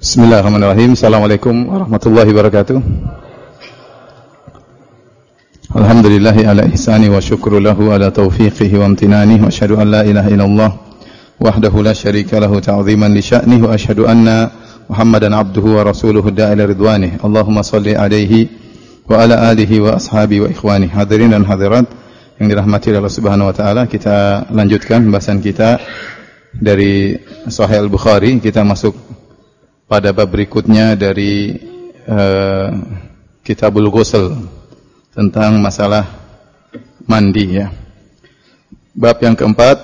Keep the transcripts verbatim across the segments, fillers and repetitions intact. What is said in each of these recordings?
Bismillahirrahmanirrahim. Assalamualaikum warahmatullahi wabarakatuh. Alhamdulillahi ala ihsani wa syukru lahu ala taufiqihi wa amtinani wa asyhadu an la ilaha illallah wahdahu la syarika lahu ta'ziman li sya'nihi wa asyhadu anna Muhammadan abduhu wa rasuluhu da'ila ridwanih. Allahumma salli alaihi wa ala alihi wa ashabi wa ikhwani. Hadirin dan hadirat yang dirahmati Allah Subhanahu wa taala, kita lanjutkan pembahasan kita dari Sahih Al-Bukhari. Kita masuk pada bab berikutnya dari uh, Kitabul Ghusl tentang masalah mandi, ya. Bab yang keempat,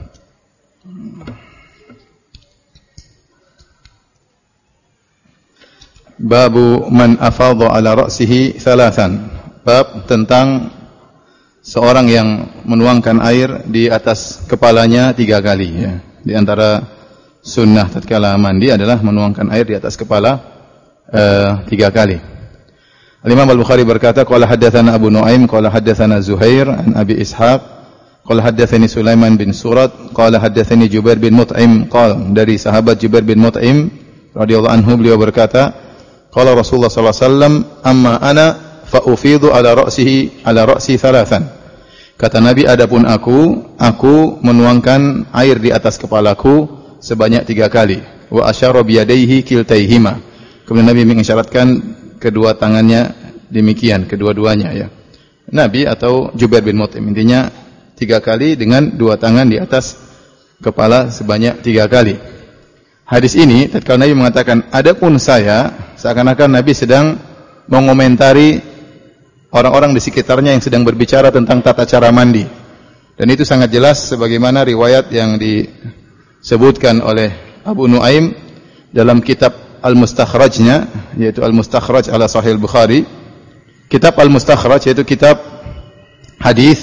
babu man afadha ala ra'sihi thalathan. Bab tentang seorang yang menuangkan air di atas kepalanya tiga kali, ya. Di antara sunnah tatkala mandi adalah menuangkan air di atas kepala uh, tiga kali. Al-Imam Al-Bukhari berkata, qala haddatsana Abu Nuaim qala haddatsana Zuhair an Abi Ishaq qala haddatsani Sulaiman bin Surat qala haddatsani Jubair bin Mut'im qala, dari sahabat Jubair bin Mut'im radhiyallahu anhu, beliau berkata, qala Rasulullah sallallahu alaihi wasallam, amma ana fa ufidu ala ra'sihi ala ra'si thalathan. Kata Nabi, adapun aku aku menuangkan air di atas kepalaku sebanyak tiga kali. Wa asyara biyadaihi kiltaihima. Kemudian Nabi mengisyaratkan kedua tangannya demikian, kedua-duanya, ya. Nabi atau Jubair bin Mut'im, intinya tiga kali dengan dua tangan di atas kepala sebanyak tiga kali. Hadis ini tatkala Nabi mengatakan adapun saya, seakan-akan Nabi sedang mengomentari orang-orang di sekitarnya yang sedang berbicara tentang tata cara mandi. Dan itu sangat jelas sebagaimana riwayat yang di sebutkan oleh Abu Nuaim dalam kitab Al-Mustakhrajnya, yaitu Al-Mustakhraj ala Sahih Al-Bukhari. Kitab Al-Mustakhraj yaitu kitab hadis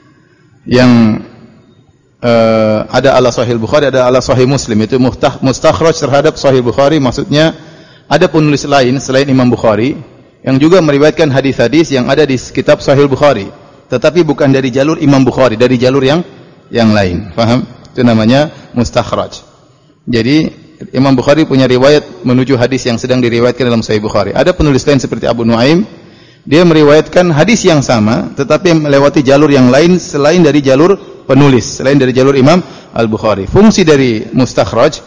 yang uh, ada ala Sahih Al-Bukhari, ada ala Sahih Muslim. Itu mustakhraj terhadap Sahih Bukhari, maksudnya ada penulis lain selain Imam Bukhari yang juga meriwayatkan hadis-hadis yang ada di kitab Sahih Bukhari, tetapi bukan dari jalur Imam Bukhari, dari jalur yang yang lain. Paham? Itu namanya mustakhraj. Jadi Imam Bukhari punya riwayat menuju hadis yang sedang diriwayatkan dalam Sahih Bukhari. Ada penulis lain seperti Abu Nuaim, dia meriwayatkan hadis yang sama tetapi melewati jalur yang lain selain dari jalur penulis, selain dari jalur Imam Al-Bukhari. Fungsi dari mustakhraj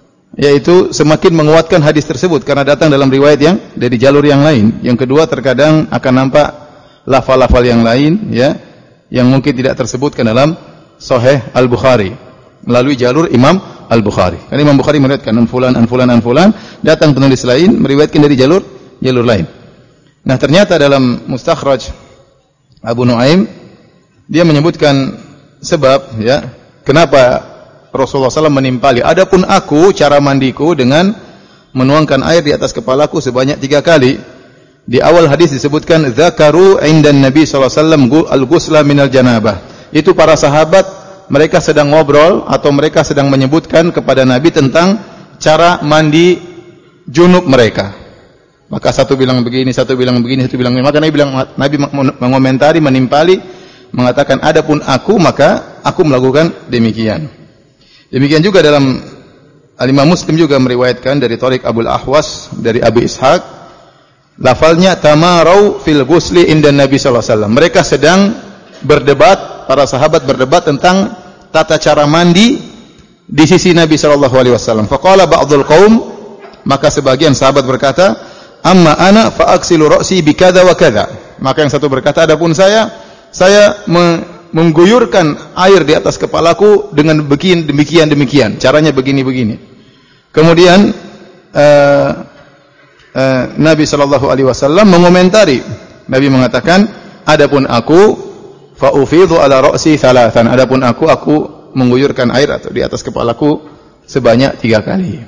yaitu semakin menguatkan hadis tersebut karena datang dalam riwayat yang dari jalur yang lain. Yang kedua, terkadang akan nampak lafal-lafal yang lain, ya, yang mungkin tidak tersebutkan dalam Sahih Al-Bukhari melalui jalur Imam Al-Bukhari. Karena Imam Bukhari meriwayatkan an fulan an fulan an fulan, datang penulis lain meriwayatkan dari jalur jalur lain. Nah, ternyata dalam mustakhraj Abu Nuaim dia menyebutkan sebab, ya, kenapa Rasulullah sallallahu alaihi wasallam menimpali. Adapun aku, cara mandiku dengan menuangkan air di atas kepalaku sebanyak tiga kali. Di awal hadis disebutkan zakaru indan Nabi sallallahu alaihi wasallam al-ghusla minal janabah. Itu para sahabat mereka sedang ngobrol atau mereka sedang menyebutkan kepada Nabi tentang cara mandi junub mereka. Maka satu bilang begini, satu bilang begini, satu bilang begini. Maka Nabi bilang, Nabi mengomentari, menimpali, mengatakan adapun aku, maka aku melakukan demikian. Demikian juga dalam Al-Imam Muslim juga meriwayatkan dari Thariq Abul Ahwas dari Abi Ishaq, lafalnya tamarau fil ghusli indan Nabi sallallahu alaihi wasallam. Mereka sedang berdebat, para sahabat berdebat tentang tata cara mandi di sisi Nabi sallallahu alaihi wasallam. Faqala ba'dul qaum, maka sebagian sahabat berkata, amma ana fa aksilu ra'si bi kadza wa kadza. Maka yang satu berkata, adapun saya, saya me mengguyurkan air di atas kepalaku dengan begini demikian demikian, caranya begini-begini. Kemudian uh, uh, Nabi sallallahu alaihi wasallam mengomentari. Nabi mengatakan, adapun aku fa ufidhu ala ra'si thalathan. Adapun aku aku mengguyurkan air atau di atas kepalaku sebanyak tiga kali.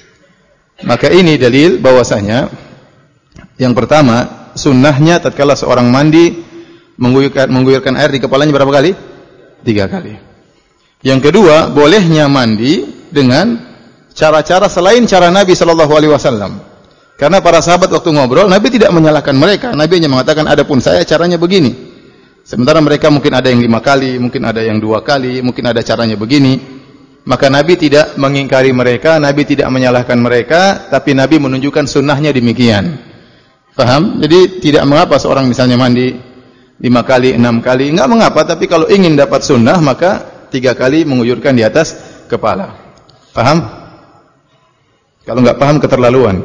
Maka ini dalil bahwasanya yang pertama, sunnahnya tatkala seorang mandi mengguyurkan, mengguyurkan air di kepalanya berapa kali? Tiga kali. Yang kedua, bolehnya mandi dengan cara-cara selain cara Nabi sallallahu alaihi wasallam. Karena para sahabat waktu ngobrol, Nabi tidak menyalahkan mereka. Nabi hanya mengatakan, adapun saya caranya begini. Sementara mereka mungkin ada yang lima kali, mungkin ada yang dua kali, mungkin ada caranya begini. Maka Nabi tidak mengingkari mereka, Nabi tidak menyalahkan mereka, tapi Nabi menunjukkan sunnahnya demikian. Paham? Jadi tidak mengapa seorang misalnya mandi lima kali, enam kali, enggak mengapa, tapi kalau ingin dapat sunnah maka tiga kali menguyurkan di atas kepala. Paham? Kalau enggak paham keterlaluan.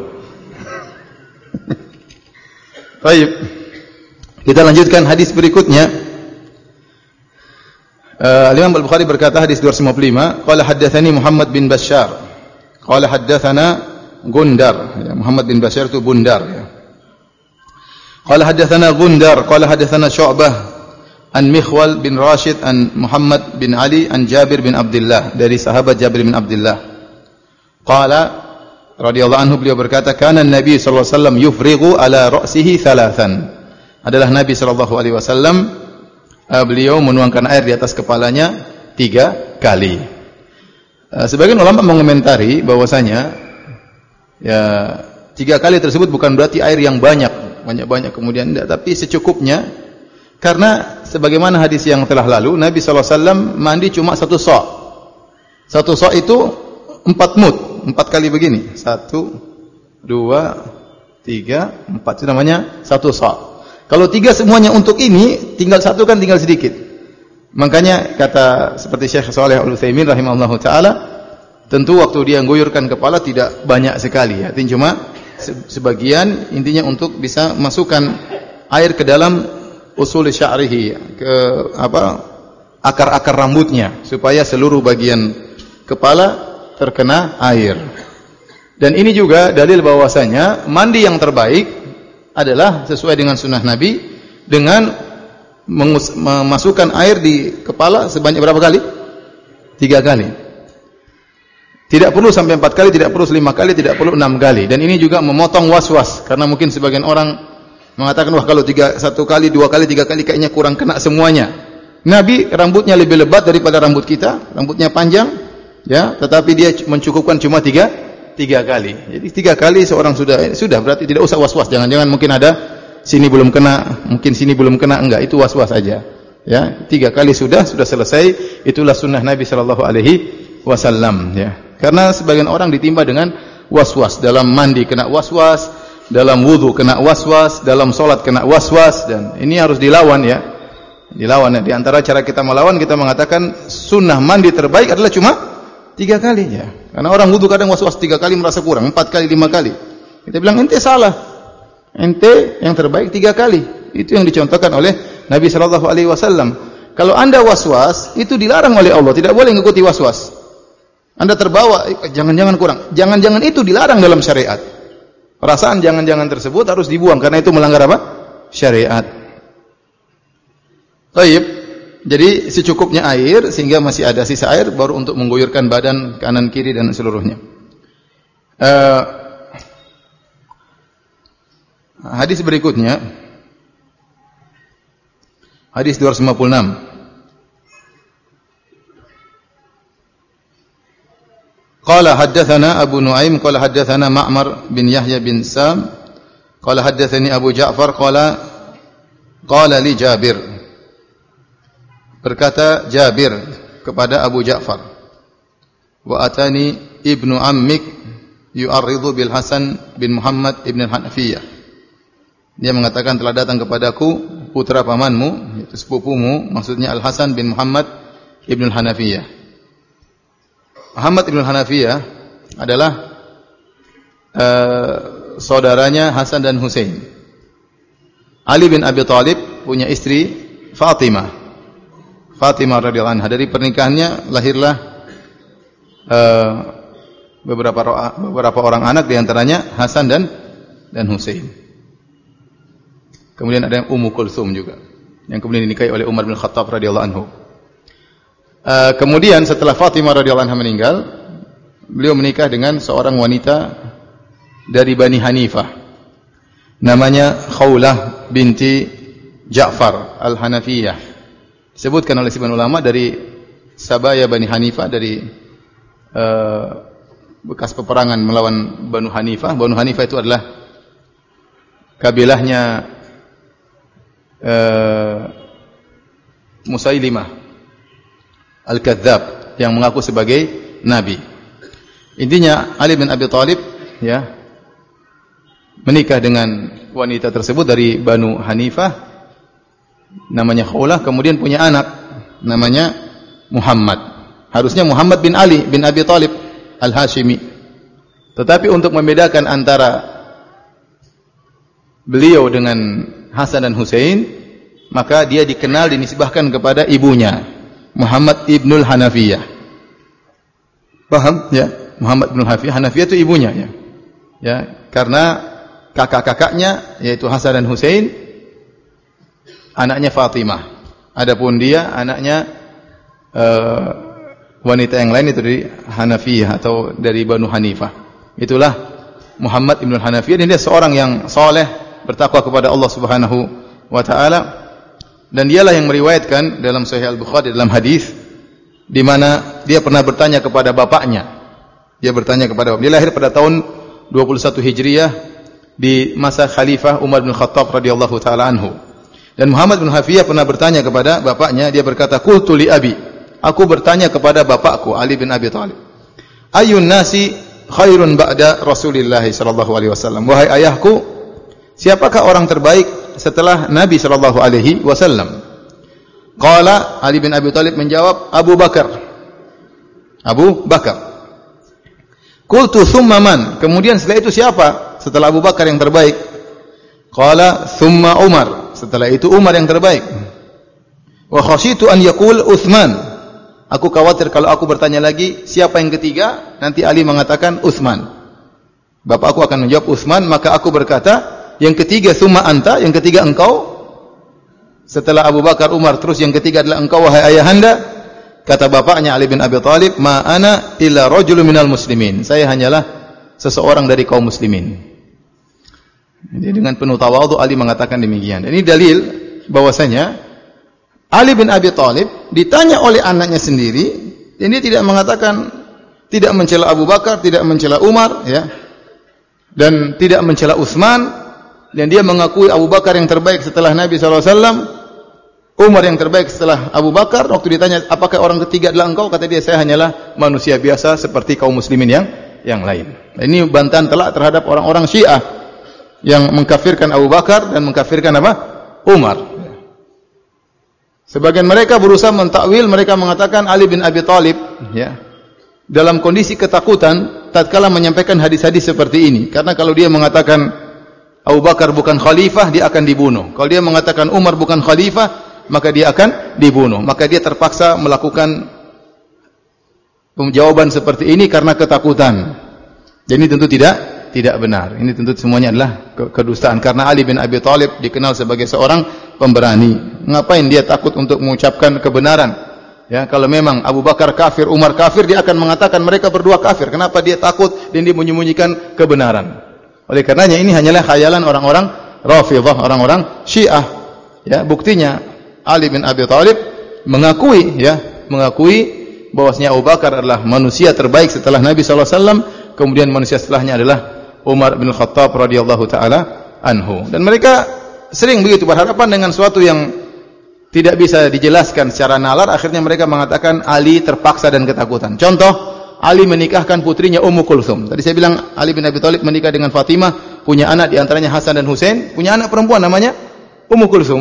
Baik. Kita lanjutkan hadis berikutnya. Uh, Imam Al-Bukhari berkata hadis dua ratus lima puluh lima, qala haddatsani Muhammad bin Bashar. Qala haddatsana Gundar. Ya, Muhammad bin Bashar itu Bundar ya. Qala haddatsana Gundar, qala haddatsana Syu'bah an Mikhwal bin Rashid an Muhammad bin Ali an Jabir bin Abdullah, dari sahabat Jabir bin Abdullah. Qala radhiyallahu anhu, beliau berkata, kana Nabi sallallahu alaihi wasallam yufrighu ala ra'sihi thalathan. Adalah Nabi sallallahu alaihi wasallam beliau menuangkan air di atas kepalanya tiga kali. Sebagian ulama mengomentari bahwasanya ya tiga kali tersebut bukan berarti air yang banyak, banyak-banyak kemudian tidak, tapi secukupnya. Karena sebagaimana hadis yang telah lalu, Nabi sallallahu alaihi wasallam mandi cuma satu sok. Satu sok itu empat mud, empat kali begini. Satu, dua, tiga, empat. Itu namanya satu sok. Kalau tiga semuanya untuk ini, tinggal satu kan tinggal sedikit. Makanya kata seperti Syekh Shalih Al-Utsaimin rahimahullahu taala, tentu waktu dia mengguyurkan kepala tidak banyak sekali ya. Artinya cuma sebagian, intinya untuk bisa masukkan air ke dalam usul sya'rihi, ke apa? akar-akar rambutnya supaya seluruh bagian kepala terkena air. Dan ini juga dalil bahwasanya mandi yang terbaik adalah sesuai dengan sunnah Nabi dengan mengus- memasukkan air di kepala sebanyak berapa kali? Tiga kali. Tidak perlu sampai empat kali, tidak perlu lima kali, tidak perlu enam kali. Dan ini juga memotong was-was, karena mungkin sebagian orang mengatakan, wah kalau tiga, satu kali, dua kali, tiga kali kayaknya kurang kena semuanya. Nabi rambutnya lebih lebat daripada rambut kita, rambutnya panjang, ya, tetapi dia mencukupkan cuma tiga Tiga kali. Jadi tiga kali seorang sudah sudah berarti tidak usah was-was. Jangan-jangan mungkin ada sini belum kena, mungkin sini belum kena, enggak, itu was-was saja. Ya, tiga kali sudah sudah selesai. Itulah sunnah Nabi sallallahu alaihi wasallam. Ya, karena sebagian orang ditimpa dengan was-was, dalam mandi kena was-was, dalam wudu kena was-was, dalam solat kena was-was, dan ini harus dilawan ya. Dilawan. Ya. Di antara cara kita melawan, kita mengatakan sunnah mandi terbaik adalah cuma tiga kali ya. Karena orang wudu kadang was-was tiga kali merasa kurang, empat kali, lima kali. Kita bilang ente salah. Ente yang terbaik tiga kali. Itu yang dicontohkan oleh Nabi sallallahu alaihi wasallam. Kalau Anda was-was, itu dilarang oleh Allah, tidak boleh mengikuti was-was. Anda terbawa, jangan-jangan kurang. Jangan-jangan itu dilarang dalam syariat. Perasaan jangan-jangan tersebut harus dibuang karena itu melanggar apa? Syariat. Baik. Jadi secukupnya air sehingga masih ada sisa air baru untuk mengguyurkan badan kanan kiri dan seluruhnya. Uh, hadis berikutnya, hadis dua ratus lima puluh enam. Qala haddatsana Abu Nuaim qala haddatsana Ma'mar bin Yahya bin Sam qala haddatsani Abu Ja'far qala qala li Jabir. Berkata Jabir kepada Abu Ja'far, wa atani ibnu ammik yu'arridu bil Hasan bin Muhammad ibn al-Hanafiyah. Dia mengatakan telah datang kepadaku putra pamanmu, yaitu sepupumu, maksudnya Al-Hasan bin Muhammad ibn al-Hanafiyah. Muhammad ibn al-Hanafiyah adalah uh, saudaranya Hasan dan Husain. Ali bin Abi Thalib punya istri Fatimah. Fatimah radhiyallahu anha, dari pernikahannya lahirlah uh, beberapa beberapa orang anak, di antaranya Hasan dan dan Husain. Kemudian ada yang Ummu Kulthum juga, yang kemudian dinikahi oleh Umar bin Khattab radhiyallahu anhu. Uh, kemudian setelah Fatimah radhiyallahu anha meninggal, beliau menikah dengan seorang wanita dari Bani Hanifah, namanya Khawlah binti Ja'far al-Hanafiyah. Disebutkan oleh sebagian ulama dari Sabaya Bani Hanifah, dari uh, bekas peperangan melawan Banu Hanifah. Banu Hanifah itu adalah kabilahnya uh, Musailimah Al-Kadzdzab yang mengaku sebagai Nabi. Intinya Ali bin Abi Thalib ya menikah dengan wanita tersebut dari Banu Hanifah namanya Khawlah, kemudian punya anak namanya Muhammad. Harusnya Muhammad bin Ali bin Abi Thalib Al-Hashimi. Tetapi untuk membedakan antara beliau dengan Hasan dan Husain, maka dia dikenal dinisbahkan kepada ibunya, Muhammad ibnul Hanafiyah. Paham ya? Muhammad ibnul Hanafiyah, Hanafiyah itu ibunya ya. Ya, karena kakak-kakaknya yaitu Hasan dan Husain anaknya Fatimah. Adapun dia anaknya uh, wanita yang lain itu dari Hanafiyah atau dari Banu Hanifah. Itulah Muhammad ibnul Hanafiyah, dan dia seorang yang saleh, bertakwa kepada Allah Subhanahu wa taala, dan dialah yang meriwayatkan dalam Sahih Al-Bukhari dalam hadis di mana dia pernah bertanya kepada bapaknya. Dia bertanya kepada bapaknya. Dia lahir pada tahun dua puluh satu Hijriah di masa Khalifah Umar bin Khattab radhiyallahu taala anhu. Dan Muhammad bin Hanafiyah pernah bertanya kepada bapaknya, dia berkata, "Qultu li abi." Aku bertanya kepada bapakku Ali bin Abi Thalib, "Ayyun nasi khairun ba'da Rasulillah sallallahu alaihi wasallam?" Wahai ayahku, siapakah orang terbaik setelah Nabi sallallahu alaihi wasallam? Qala, Ali bin Abi Thalib menjawab, Abu Bakar. Abu Bakar. Qultu thumma man? Kemudian setelah itu siapa setelah Abu Bakar yang terbaik? Qala thumma Umar. Setelah itu Umar yang terbaik. Wa khasyitu an yaqul Utsman. Aku khawatir kalau aku bertanya lagi siapa yang ketiga, nanti Ali mengatakan Utsman. Bapakku akan menjawab Utsman, maka aku berkata, yang ketiga summa anta, yang ketiga engkau. Setelah Abu Bakar, Umar, terus yang ketiga adalah engkau wahai ayahanda. Kata bapaknya Ali bin Abi Thalib, "Ma ana illa rajulun minal muslimin." Saya hanyalah seseorang dari kaum muslimin. Jadi dengan penuh tawadhu Ali mengatakan demikian. Ini dalil bahwasanya Ali bin Abi Thalib ditanya oleh anaknya sendiri, dan dia tidak mengatakan, tidak mencela Abu Bakar, tidak mencela Umar, ya, dan tidak mencela Utsman, dan dia mengakui Abu Bakar yang terbaik setelah Nabi sallallahu alaihi wasallam, Umar yang terbaik setelah Abu Bakar. Waktu ditanya apakah orang ketiga adalah engkau, kata dia, saya hanyalah manusia biasa seperti kaum muslimin yang yang lain. Ini bantahan telak terhadap orang-orang Syiah yang mengkafirkan Abu Bakar dan mengkafirkan apa? Umar. Sebagian mereka berusaha mentakwil, mereka mengatakan Ali bin Abi Thalib ya dalam kondisi ketakutan tatkala menyampaikan hadis-hadis seperti ini. Karena kalau dia mengatakan Abu Bakar bukan khalifah, dia akan dibunuh. Kalau dia mengatakan Umar bukan khalifah, maka dia akan dibunuh. Maka dia terpaksa melakukan jawaban seperti ini karena ketakutan. Jadi ini tentu tidak tidak benar. Ini tentu semuanya adalah kedustaan. Karena Ali bin Abi Thalib dikenal sebagai seorang pemberani. Ngapain dia takut untuk mengucapkan kebenaran? Ya, kalau memang Abu Bakar kafir, Umar kafir, dia akan mengatakan mereka berdua kafir. Kenapa dia takut dan dia menyembunyikan kebenaran? Oleh karenanya ini hanyalah khayalan orang-orang Rafidhah, orang-orang Syiah. Ya, buktinya Ali bin Abi Thalib mengakui ya, mengakui bahwasanya Abu Bakar adalah manusia terbaik setelah Nabi sallallahu alaihi wasallam, kemudian manusia setelahnya adalah Umar bin Khattab radhiyallahu taala anhu. Dan mereka sering begitu berhadapan dengan sesuatu yang tidak bisa dijelaskan secara nalar, akhirnya mereka mengatakan Ali terpaksa dan ketakutan. Contoh, Ali menikahkan putrinya Ummu Kulthum. Tadi saya bilang Ali bin Abi Thalib menikah dengan Fatimah, punya anak di antaranya Hasan dan Husain, punya anak perempuan namanya Ummu Kulthum.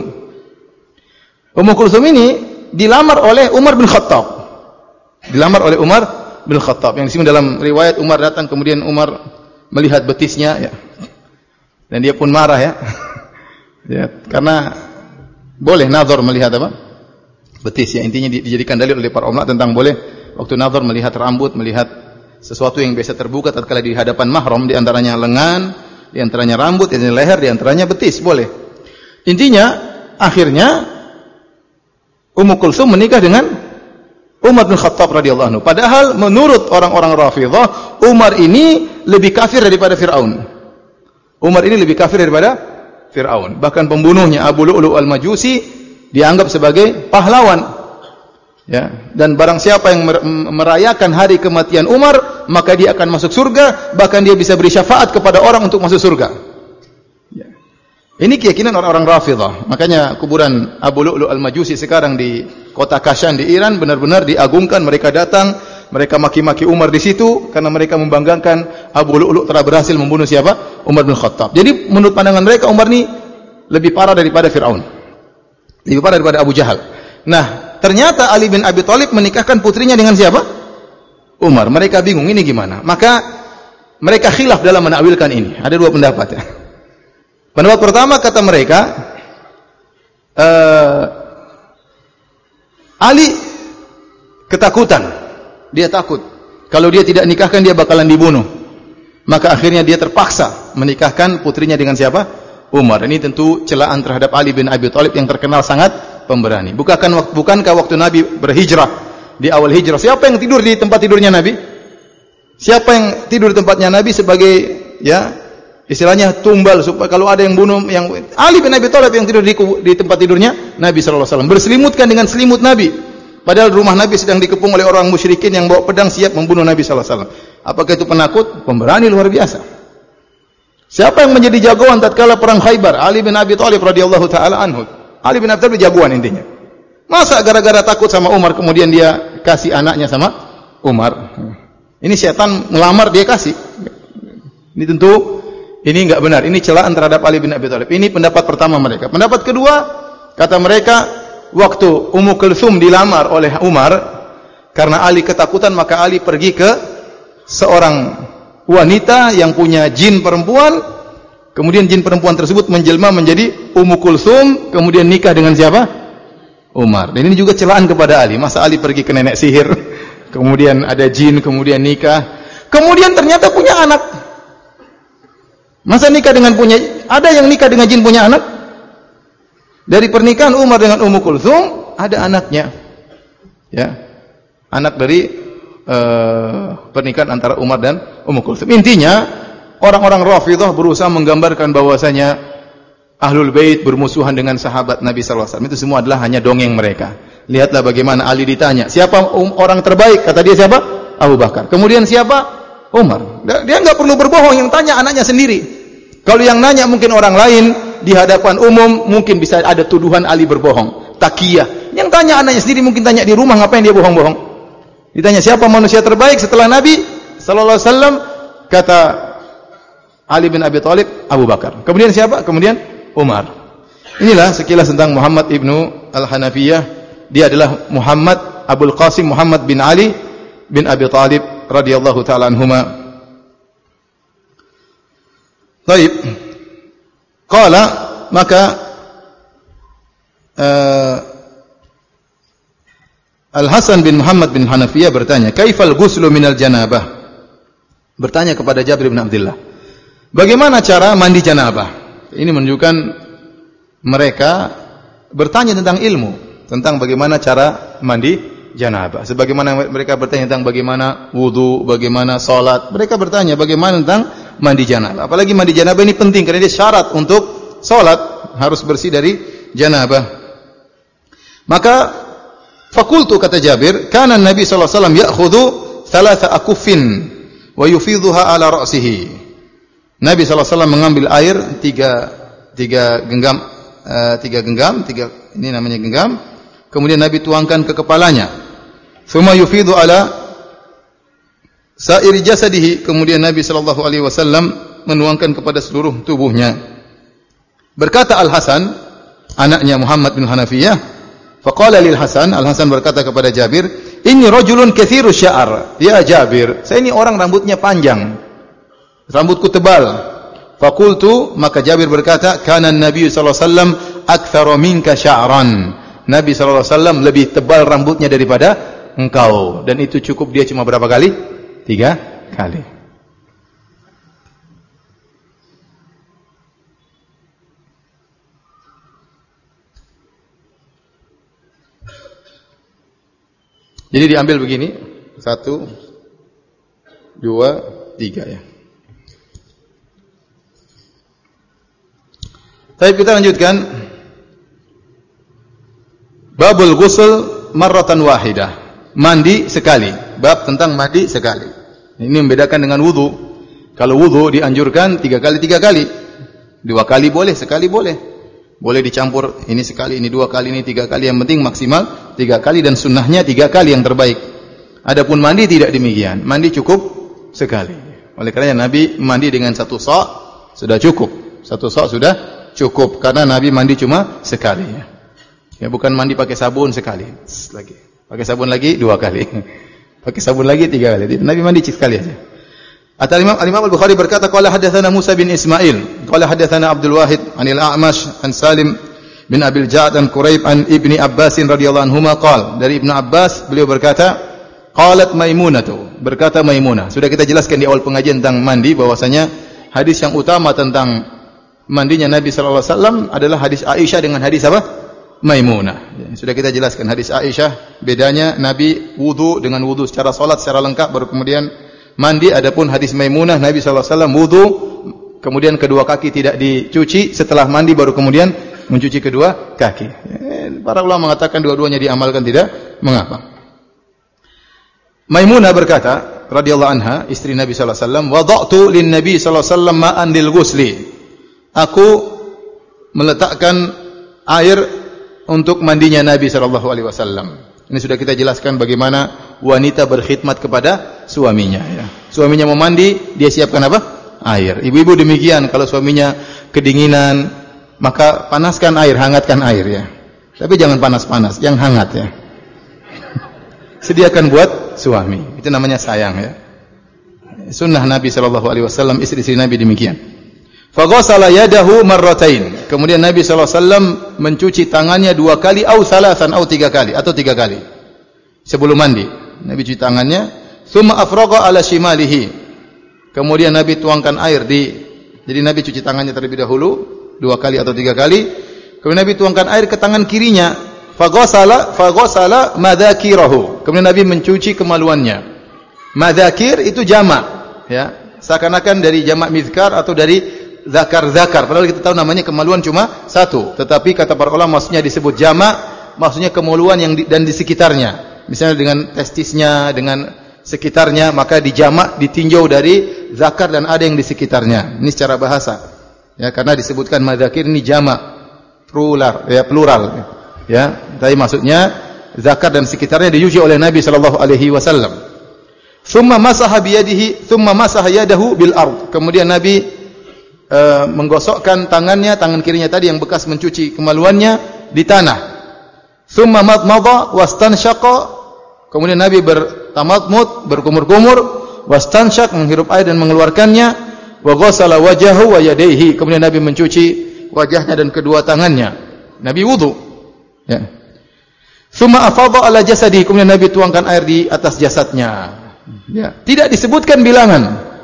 Ummu Kulthum ini dilamar oleh Umar bin Khattab. Dilamar oleh Umar bin Khattab. Yang di sini dalam riwayat Umar datang, kemudian Umar melihat betisnya ya. Dan dia pun marah ya. Ya, karena boleh nazar melihat apa? Betis ya, intinya dijadikan dalil oleh para ulama tentang boleh waktu nazar melihat rambut, melihat sesuatu yang biasa terbuka tatkala di hadapan mahram, di antaranya lengan, di antaranya rambut, di antaranya leher, di antaranya betis, boleh. Intinya akhirnya Ummu Kulthum menikah dengan Umar bin Khattab radhiyallahu anhu. Padahal menurut orang-orang Rafidhah, Umar ini lebih kafir daripada Firaun. Umar ini lebih kafir daripada Firaun. Bahkan pembunuhnya Abu Lu'lu' al-Majusi dianggap sebagai pahlawan. Ya, dan barang siapa yang merayakan hari kematian Umar, maka dia akan masuk surga, bahkan dia bisa beri syafaat kepada orang untuk masuk surga. Ya. Ini keyakinan orang-orang Rafidhah. Makanya kuburan Abu Lu'lu' al-Majusi sekarang di kota Kashan di Iran benar-benar diagungkan. Mereka datang Mereka maki-maki Umar di situ karena mereka membanggakan Abu Lu'lu' telah berhasil membunuh siapa? Umar bin Khattab. Jadi menurut pandangan mereka Umar ini lebih parah daripada Fir'aun. Lebih parah daripada Abu Jahal. Nah, ternyata Ali bin Abi Thalib menikahkan putrinya dengan siapa? Umar. Mereka bingung ini gimana? Maka mereka khilaf dalam menakwilkan ini. Ada dua pendapat ya. Pendapat pertama kata mereka, uh, Ali ketakutan. Dia takut. Kalau dia tidak nikahkan dia bakalan dibunuh. Maka akhirnya dia terpaksa menikahkan putrinya dengan siapa? Umar. Ini tentu celaan terhadap Ali bin Abi Thalib yang terkenal sangat pemberani. Bukankah, bukankah waktu Nabi berhijrah di awal hijrah, siapa yang tidur di tempat tidurnya Nabi? Siapa yang tidur di tempatnya Nabi sebagai ya istilahnya tumbal supaya kalau ada yang bunuh yang Ali bin Abi Thalib yang tidur di, di tempat tidurnya Nabi sallallahu alaihi wasallam, berselimutkan dengan selimut Nabi. Padahal rumah Nabi sedang dikepung oleh orang musyrikin yang bawa pedang siap membunuh Nabi sallallahu alaihi wasallam. Apakah itu penakut? Pemberani luar biasa. Siapa yang menjadi jagoan tatkala perang Khaybar? Ali bin Abi Thalib radhiyallahu taala anhu. Ali bin Abi Thalib jagoan intinya. Masa gara-gara takut sama Umar kemudian dia kasih anaknya sama Umar? Ini setan ngelamar dia kasih. Ini tentu ini enggak benar. Ini celaan terhadap Ali bin Abi Thalib. Ini pendapat pertama mereka. Pendapat kedua, kata mereka, waktu Ummu Kulthum dilamar oleh Umar, karena Ali ketakutan maka Ali pergi ke seorang wanita yang punya jin perempuan, kemudian jin perempuan tersebut menjelma menjadi Ummu Kulthum, kemudian nikah dengan siapa? Umar. Dan ini juga celaan kepada Ali. Masa Ali pergi ke nenek sihir, kemudian ada jin, kemudian nikah, kemudian ternyata punya anak. Masa nikah dengan punya, ada yang nikah dengan jin punya anak? Dari pernikahan Umar dengan Ummu Kulthum ada anaknya, ya, anak dari uh, pernikahan antara Umar dan Ummu Kulthum. Intinya orang-orang Rafidhah berusaha menggambarkan bahwasanya Ahlul Bait bermusuhan dengan sahabat Nabi sallallahu alaihi wasallam. Itu semua adalah hanya dongeng mereka. Lihatlah bagaimana Ali ditanya, siapa um, orang terbaik? Kata dia siapa? Abu Bakar. Kemudian siapa? Umar. Dia enggak perlu berbohong, yang tanya anaknya sendiri. Kalau yang nanya mungkin orang lain, di hadapan umum mungkin bisa ada tuduhan Ali berbohong, takiyah. Yang tanya anaknya sendiri mungkin tanya di rumah, ngapain dia bohong-bohong? Ditanya siapa manusia terbaik setelah Nabi sallallahu alaihi wasallam, kata Ali bin Abi Thalib, Abu Bakar. Kemudian siapa? Kemudian Umar. Inilah sekilas tentang Muhammad ibnu Al-Hanafiyah. Dia adalah Muhammad Abul Qasim Muhammad bin Ali bin Abi Thalib radhiyallahu taala anhuma. Baik. Qala, maka uh, Al-Hasan bin Muhammad bin Hanafiyah bertanya, "Kaifal ghuslu minal janabah?" Bertanya kepada Jabir bin Abdullah, bagaimana cara mandi janabah? Ini menunjukkan mereka bertanya tentang ilmu, tentang bagaimana cara mandi janabah. Sebagaimana mereka bertanya tentang bagaimana wudu, bagaimana salat, mereka bertanya bagaimana tentang mandi janabah. Apalagi mandi janabah ini penting karena dia syarat untuk salat, harus bersih dari janabah. Maka fakultu, kata Jabir, kana Nabi sallallahu alaihi wasallam ya'khudhu thalatha akuffin wa yufidhuha ala ra'sihi. Nabi sallallahu alaihi wasallam mengambil air tiga tiga genggam uh, tiga genggam, tiga ini namanya genggam. Kemudian Nabi tuangkan ke kepalanya. Thumma yufidhu ala sa'ir jasadihi. Kemudian Nabi sallallahu alaihi wasallam menuangkan kepada seluruh tubuhnya. Berkata Al-Hasan, anaknya Muhammad bin Hanafiyah, faqala lil Hasan, Al-Hasan berkata kepada Jabir, "Inni rajulun katsiru sya'r." Ya Jabir, saya ini orang rambutnya panjang. Rambutku tebal. Faqultu, maka Jabir berkata, "Kana an-nabiy sallallahu alaihi wasallam aktsaru minka sya'ran." Nabi sallallahu alaihi wasallam lebih tebal rambutnya daripada engkau, dan itu cukup dia cuma berapa kali? Tiga kali. Jadi diambil begini, satu, dua, tiga ya. Tapi kita lanjutkan. Babul ghusl marratan wahidah. Mandi sekali. Bab tentang mandi sekali. Ini membedakan dengan wudu. Kalau wudu dianjurkan tiga kali tiga kali. Dua kali boleh, sekali boleh. Boleh dicampur, ini sekali, ini dua kali, ini tiga kali. Yang penting maksimal tiga kali, dan sunnahnya tiga kali yang terbaik. Adapun mandi tidak demikian. Mandi cukup sekali. Oleh karena Nabi mandi dengan satu sok sudah cukup. Satu sok sudah cukup karena Nabi mandi cuma sekali. Ya, bukan mandi pakai sabun sekali. Lagi. Pakai sabun lagi dua kali. Pakai sabun lagi tiga kali. Nabi mandi sekali aja. Al-Imam Al-Imam Al-Bukhari berkata, qala hadatsana Musa bin Ismail, qala hadatsana Abdul Wahid anil A'mash an Salim bin Abil Ja'd an Quraib an Ibni Abbas radhiyallahu anhuma qala, dari Ibnu Abbas beliau berkata, qalat Maimunah, berkata Maimunah. Sudah kita jelaskan di awal pengajian tentang mandi bahwasanya hadis yang utama tentang mandinya Nabi sallallahu alaihi wasallam adalah hadis Aisyah dengan hadis apa? Maimunah. Sudah kita jelaskan hadis Aisyah bedanya Nabi wudu dengan wudu secara salat secara lengkap baru kemudian mandi. Adapun hadis Maimunah Nabi sallallahu alaihi wasallam wudu kemudian kedua kaki tidak dicuci, setelah mandi baru kemudian mencuci kedua kaki. Para ulama mengatakan dua-duanya diamalkan tidak mengapa. Maimunah berkata radhiyallahu anha, istri Nabi sallallahu alaihi wasallam, wada'tu lin Nabi sallallahu alaihi wasallam ma'an lil ghusli. Aku meletakkan air untuk mandinya Nabi sallallahu alaihi wasallam. Ini sudah kita jelaskan bagaimana wanita berkhidmat kepada suaminya ya. Suaminya mau mandi, dia siapkan apa? Air. Ibu-ibu demikian, kalau suaminya kedinginan, maka panaskan air, hangatkan air ya. Tapi jangan panas-panas, yang hangat ya. Sediakan buat suami. Itu namanya sayang ya. Sunnah Nabi sallallahu alaihi wasallam, istri-istri Nabi demikian. Faghasala yadahu marratain. Kemudian Nabi sallallahu alaihi wasallam mencuci tangannya dua kali atau salasan atau tiga kali atau tiga kali. Sebelum mandi, Nabi cuci tangannya, tsumma afragha ala shimalihi. Kemudian Nabi tuangkan air di jadi Nabi cuci tangannya terlebih dahulu dua kali atau tiga kali. Kemudian Nabi tuangkan air ke tangan kirinya. Faghasala faghasala madzakirahu. Kemudian Nabi mencuci kemaluannya. Madzakir itu jamak ya. Seakan-akan dari jamak mizkar atau dari zakar-zakar, padahal kita tahu namanya kemaluan cuma satu, tetapi kata para ulama maksudnya disebut jamak, maksudnya kemaluan yang di, dan di sekitarnya, misalnya dengan testisnya, dengan sekitarnya, maka dijamak, ditinjau dari zakar dan ada yang di sekitarnya. Ini secara bahasa ya, karena disebutkan madzakir ini jamak, plural ya, plural ya, tapi maksudnya zakar dan sekitarnya dicuci oleh Nabi sallallahu alaihi wasallam. Tsumma masaha biyadihi, tsumma masaha yadahu bil ard. Kemudian Nabi Uh, menggosokkan tangannya, tangan kirinya tadi yang bekas mencuci kemaluannya di tanah. Tsumma madmada wastanshaqa. Kemudian Nabi bertamadmud, berkumur-kumur, wastanshaq, menghirup air dan mengeluarkannya, wa ghassala wajahu wa yadayhi. Kemudian Nabi mencuci wajahnya dan kedua tangannya. Nabi wudu. Ya. Tsumma afadha ala jasadihi. Kemudian Nabi tuangkan air di atas jasadnya. Ya. Tidak disebutkan bilangan.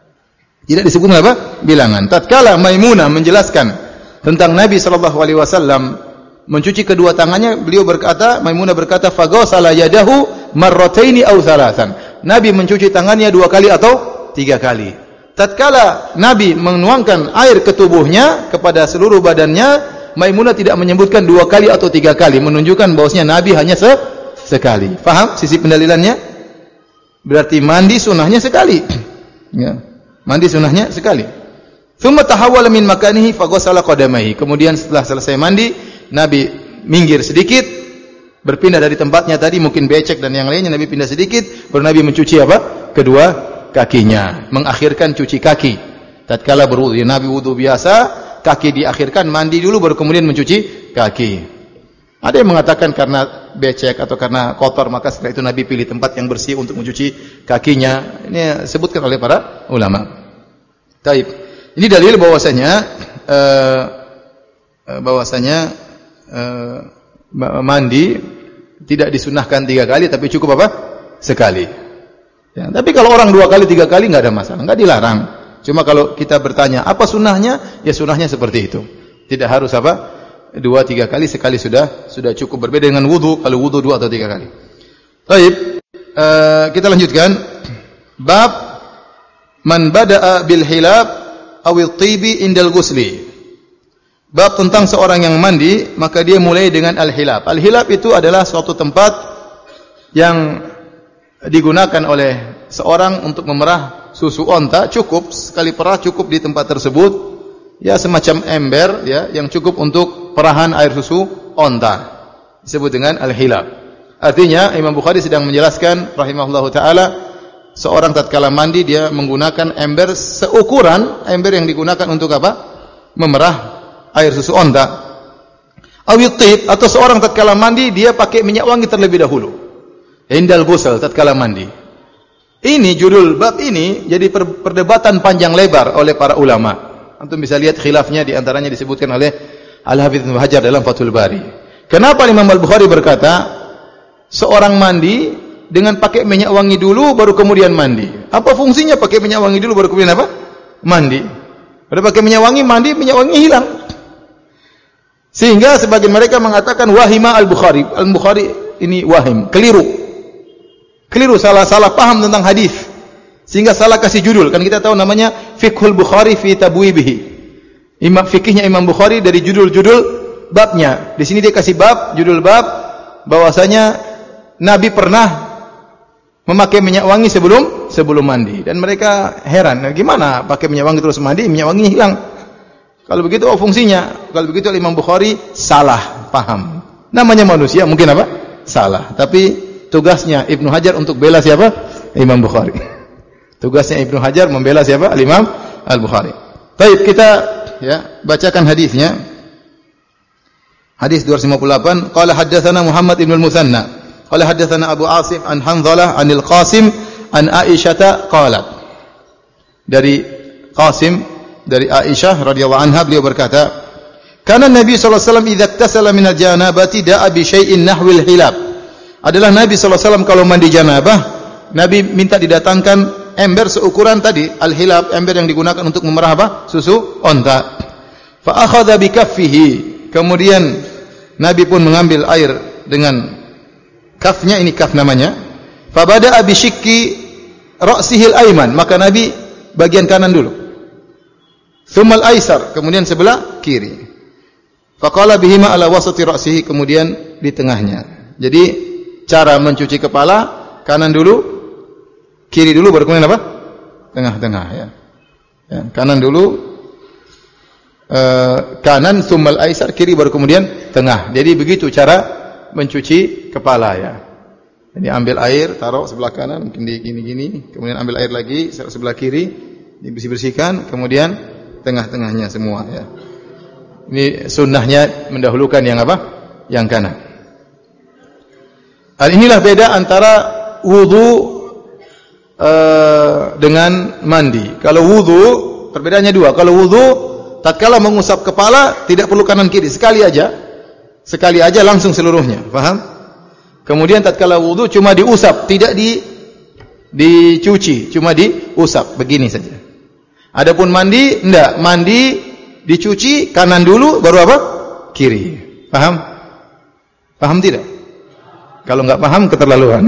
Tidak disebutkan apa? Bilangan. Tatkala Maimunah menjelaskan tentang Nabi sallallahu alaihi wasallam mencuci kedua tangannya, beliau berkata, Maimunah berkata, faghasala yadahu marrataini aw thalathan. Nabi mencuci tangannya dua kali atau tiga kali. Tatkala Nabi menuangkan air ke tubuhnya kepada seluruh badannya, Maimunah tidak menyebutkan dua kali atau tiga kali, menunjukkan bahwasanya Nabi hanya se sekali. Faham sisi pendalilannya? Berarti mandi sunahnya sekali. Ya. Mandi sunahnya sekali. Tsumma tahawwala min makanihi faghasala qadamaihi. Kemudian setelah selesai mandi, Nabi minggir sedikit, berpindah dari tempatnya tadi, mungkin becek dan yang lainnya, Nabi pindah sedikit, baru Nabi mencuci apa? Kedua kakinya, mengakhirkan cuci kaki. Tatkala berwudu, Nabi wudu biasa, kaki diakhirkan, mandi dulu baru kemudian mencuci kaki. Ada yang mengatakan karena becek atau karena kotor, maka setelah itu Nabi pilih tempat yang bersih untuk mencuci kakinya. Ini disebutkan oleh para ulama. Taib. Ini dalil bahwasanya uh, bahwasanya uh, mandi tidak disunahkan tiga kali, tapi cukup apa? Sekali. Ya, tapi kalau orang dua kali, tiga kali nggak ada masalah, nggak dilarang. Cuma kalau kita bertanya apa sunnahnya, ya sunnahnya seperti itu. Tidak harus apa? Dua tiga kali, sekali sudah sudah cukup. Berbeda dengan wudu, kalau wudu dua atau tiga kali. Baik, uh, kita lanjutkan. Bab man bada'a bil hilab aw at-tibi indal ghusli. Bab tentang seorang yang mandi, maka dia mulai dengan al-hilab. Al-hilab itu adalah suatu tempat yang digunakan oleh seorang untuk memerah susu onta. Cukup sekali perah, cukup di tempat tersebut. Ya, semacam ember ya, yang cukup untuk perahan air susu onta. Disebut dengan al-hilab. Artinya Imam Bukhari sedang menjelaskan rahimahullahu taala, seorang tatkala mandi dia menggunakan ember seukuran ember yang digunakan untuk apa? Memerah air susu onta. Awitib, atau seorang tatkala mandi dia pakai minyak wangi terlebih dahulu. Indal ghusl, tatkala mandi. Ini judul bab ini jadi perdebatan panjang lebar oleh para ulama. Antum bisa lihat khilafnya, di antaranya disebutkan oleh Al-Hafidz Ibnu Hajar dalam Fathul Bari. Kenapa Imam Al-Bukhari berkata seorang mandi dengan pakai minyak wangi dulu baru kemudian mandi? Apa fungsinya pakai minyak wangi dulu baru kemudian apa? Mandi. Pada pakai minyak wangi mandi, minyak wangi hilang. Sehingga sebagian mereka mengatakan wahima Al-Bukhari. Al-Bukhari ini wahim, keliru. Keliru, salah-salah paham tentang hadis. Sehingga salah kasih judul. Kan kita tahu namanya Fiqhul Bukhari fi Tabwibihi. Imam fikihnya Imam Bukhari dari judul-judul babnya. Di sini dia kasih bab, judul bab bahwasanya Nabi pernah memakai minyak wangi sebelum sebelum mandi, dan mereka heran, nah, gimana pakai minyak wangi terus mandi, minyak wanginya hilang? Kalau begitu oh fungsinya. Kalau begitu Imam Bukhari salah paham. Namanya manusia mungkin apa? Salah. Tapi tugasnya Ibnu Hajar untuk bela siapa? Imam Bukhari. Tugasnya Ibnu Hajar membela siapa? Imam Al-Bukhari. Baik, kita ya bacakan hadisnya. Hadis dua ratus lima puluh delapan, qala haddatsana Muhammad ibn al-Mutsanna, qala haddatsana Abu Asim an Hanzalah anil Qasim an Aisyah qalat. Dari Qasim dari Aisyah radhiyallahu anha beliau berkata, kana Nabi sallallahu alaihi wasallam idza iktasala min al-janabati da'a bi syai'in nahwil hilab. Adalah Nabi sallallahu alaihi wasallam kalau mandi janabah, Nabi minta didatangkan ember seukuran tadi, al-hilab, ember yang digunakan untuk memerah apa? Susu onta. Fa akhadha bi kaffihi. Kemudian Nabi pun mengambil air dengan kafnya, ini kaf namanya. Fa bada'a bi syikki ra'sihil ayman, maka Nabi bagian kanan dulu. Tsumma al-aysar, kemudian sebelah kiri. Fa qala bihima ala wasati ra'sihi, kemudian di tengahnya. Jadi cara mencuci kepala, kanan dulu, kiri dulu, baru kemudian apa? Tengah-tengah ya. Ya, kanan dulu, uh, kanan, tsummal aisar, kiri, baru kemudian tengah. Jadi begitu cara mencuci kepala ya. Jadi ambil air, taruh sebelah kanan, mungkin di gini-gini, kemudian ambil air lagi sebelah kiri, dibersih-bersihkan, kemudian tengah-tengahnya semua ya. Ini sunnahnya mendahulukan yang apa? Yang kanan. Hal inilah beda antara wudu uh, dengan mandi. Kalau wudu perbedaannya dua. Kalau wudu tatkala mengusap kepala tidak perlu kanan kiri, sekali aja. Sekali aja langsung seluruhnya. Paham? Kemudian tatkala wudu cuma diusap, tidak di dicuci, cuma diusap begini saja. Adapun mandi enggak, mandi dicuci kanan dulu baru apa? Kiri. Paham? Paham tidak? Kalau enggak paham keterlaluan.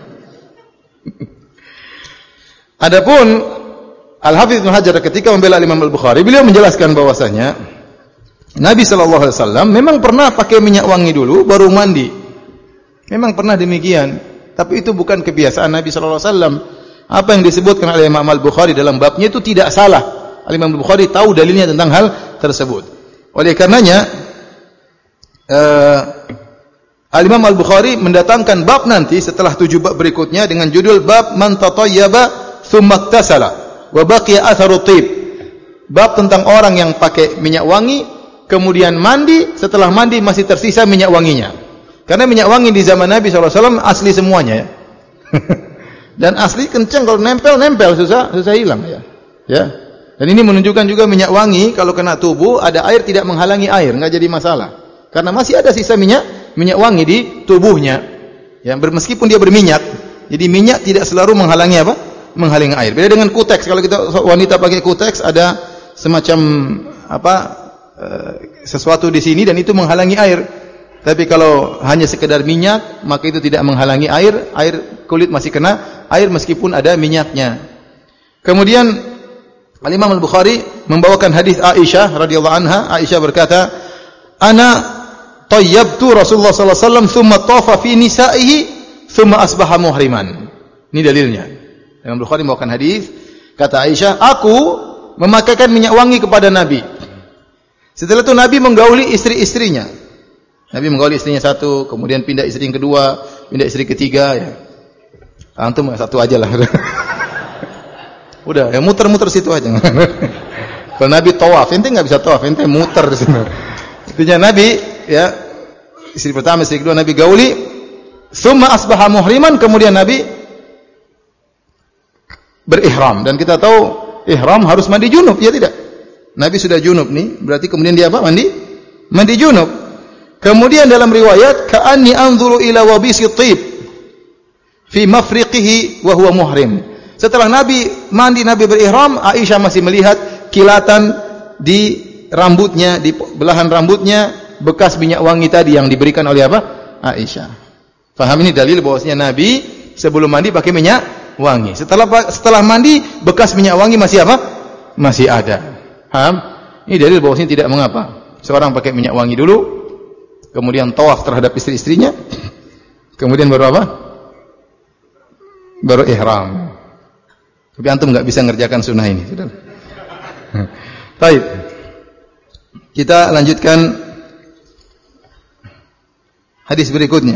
Adapun Al-Hafidz Ibnu Hajar ketika membela Imam Al-Bukhari, beliau menjelaskan bahwasanya Nabi sallallahu alaihi wasallam memang pernah pakai minyak wangi dulu baru mandi. Memang pernah demikian, tapi itu bukan kebiasaan Nabi sallallahu alaihi wasallam. Apa yang disebutkan oleh Imam Al-Bukhari dalam babnya itu tidak salah. Imam Al-Bukhari tahu dalilnya tentang hal tersebut. Oleh karenanya uh, Al-Imam Al-Bukhari mendatangkan bab nanti setelah tujuh bab berikutnya dengan judul bab man tatayyaba tsumma iktasala wa baqiya atharu thib. Bab tentang orang yang pakai minyak wangi kemudian mandi, setelah mandi masih tersisa minyak wanginya. Karena minyak wangi di zaman Nabi sallallahu alaihi wasallam asli semuanya ya. Dan asli kencang, kalau nempel-nempel susah susah hilang ya. Ya. Dan ini menunjukkan juga minyak wangi kalau kena tubuh ada air tidak menghalangi air, enggak jadi masalah. Karena masih ada sisa minyak minyak wangi di tubuhnya. Ya, meskipun dia berminyak. Jadi minyak tidak selalu menghalangi apa? Menghalangi air. Beda dengan kuteks. Kalau kita wanita pakai kuteks ada semacam apa? E, sesuatu di sini dan itu menghalangi air. Tapi kalau hanya sekedar minyak, maka itu tidak menghalangi air. Air kulit masih kena air meskipun ada minyaknya. Kemudian Al-Imam Al-Bukhari membawakan hadis Aisyah radhiyallahu anha. Aisyah berkata, "Ana tayyabtu Rasulullah sallallahu alaihi wasallam thumma tafa fi nisa'ihi thumma asbaha muhriman." Ini dalilnya. Imam Al-Bukhari membawakan hadis, kata Aisyah, "Aku memakaikan minyak wangi kepada Nabi." Setelah itu Nabi menggauli istri-istrinya. Nabi menggauli istrinya satu, kemudian pindah istri yang kedua, pindah istri ketiga ya. Antum satu aja lah. Udah, ya muter-muter situ aja. Kalau Nabi tawaf, ente enggak bisa tawaf, ente muter di situ. Intinya Nabi ya, istri pertama, istri kedua Nabi gauli, tsumma asbaha muhriman, kemudian Nabi berihram, dan kita tahu ihram harus mandi junub, ya tidak? Nabi sudah junub nih, berarti kemudian dia apa? Mandi mandi junub. Kemudian dalam riwayat ka'anni anzuru ila wabisi tib fi mafriqihi wa huwa muhrim. Setelah Nabi mandi, Nabi berihram, Aisyah masih melihat kilatan di rambutnya, di belahan rambutnya bekas minyak wangi tadi yang diberikan oleh apa? Aisyah. Faham ini dalil bahwasanya Nabi sebelum mandi pakai minyak wangi. Setelah setelah mandi bekas minyak wangi masih apa? Masih ada. Paham? Ini dalil bahwasanya tidak mengapa seorang pakai minyak wangi dulu, kemudian tawaf terhadap istri-istrinya, kemudian baru apa? Baru ihram. Tapi antum enggak bisa ngerjakan sunnah ini, sudah. Baik. Kita lanjutkan hadis berikutnya.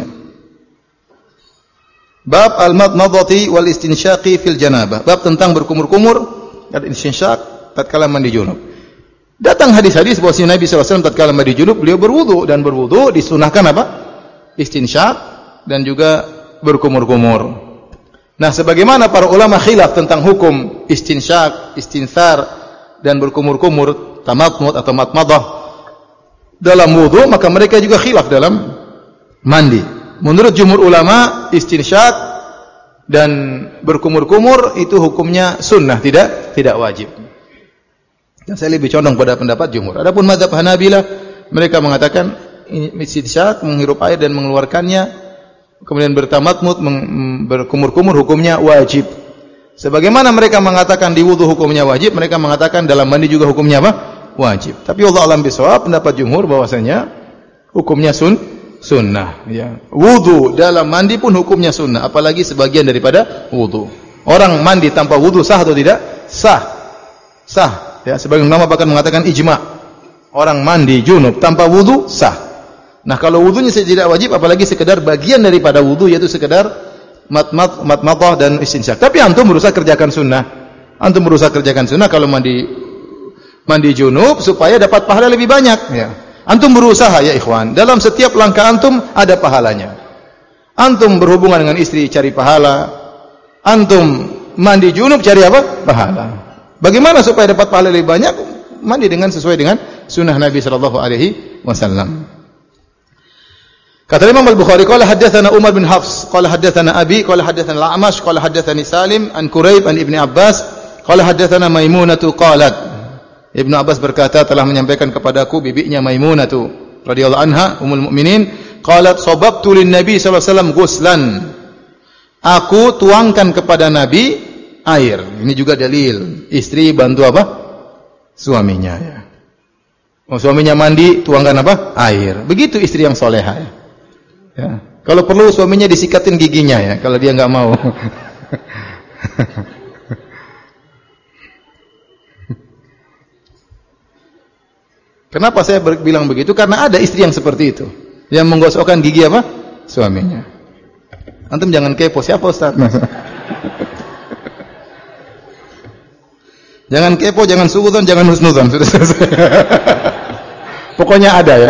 Bab al-madmadati wal istinsyaqi fil janabah. Bab tentang berkumur-kumur dan istinsyaq tatkala mandi junub. Datang hadis-hadis bahwasanya Nabi sallallahu alaihi wasallam tatkala mandi junub beliau berwudu, dan berwudu disunahkan apa? Istinsyaq dan juga berkumur-kumur. Nah, sebagaimana para ulama khilaf tentang hukum istinsyaq, istinthar dan berkumur-kumur, tamatmud atau matmadah dalam wudu, maka mereka juga khilaf dalam mandi. Menurut jumhur ulama, istinsyaq dan berkumur-kumur itu hukumnya sunnah, tidak tidak wajib. Dan saya lebih condong pada pendapat jumhur. Adapun mazhab Hanabilah, mereka mengatakan istinsyaq, menghirup air dan mengeluarkannya, kemudian bertamatmud, berkumur-kumur hukumnya wajib. Sebagaimana mereka mengatakan di wudu hukumnya wajib, mereka mengatakan dalam mandi juga hukumnya apa? Wajib. Tapi Allah alam bisawab, pendapat jumhur bahwasanya hukumnya sun sunnah, ya. Wudu dalam mandi pun hukumnya sunnah, apalagi sebagian daripada wudu. Orang mandi tanpa wudu sah atau tidak? Sah. Sah, ya. Sebagian ulama bahkan mengatakan ijma. Orang mandi junub tanpa wudu sah. Nah, kalau wudunya tidak wajib, apalagi sekedar bagian daripada wudu, yaitu sekedar matmad, matmadah dan istinsyaq. Tapi antum berusaha kerjakan sunnah. Antum berusaha kerjakan sunnah kalau mandi mandi junub supaya dapat pahala lebih banyak, ya. Antum berusaha ya ikhwan, dalam setiap langkah antum ada pahalanya. Antum berhubungan dengan istri cari pahala, antum mandi junub cari apa? Pahala. Bagaimana supaya dapat pahala lebih banyak? Mandi dengan sesuai dengan sunnah Nabi sallallahu alaihi wasallam. Kata Imam Al-Bukhari, qala haddatsana Umar bin Hafs, qala haddatsana Abi, qala haddatsana Al-A'mash, qala haddatsani Salim an Quraib an Ibnu Abbas, qala haddatsana Maimunatu qalat. Ibnu Abbas berkata, telah menyampaikan kepadaku bibinya Maimunah radhiyallahu anha ummul mukminin, qalat sababtu lin nabi sallallahu alaihi wasallam ghuslan. Aku tuangkan kepada Nabi air. Ini juga dalil. Istri bantu apa? Suaminya, ya. Oh, suaminya mandi, tuangkan apa? Air. Begitu istri yang soleha, ya. Ya. Kalau perlu suaminya disikatin giginya, ya, kalau dia enggak mau. Kenapa saya bilang begitu? Karena ada istri yang seperti itu, yang menggosokkan gigi apa? Suaminya. Antum jangan kepo, siapa Ustaz? Jangan kepo, jangan suudzon, jangan husnudzon. Sudah selesai. Pokoknya ada, ya.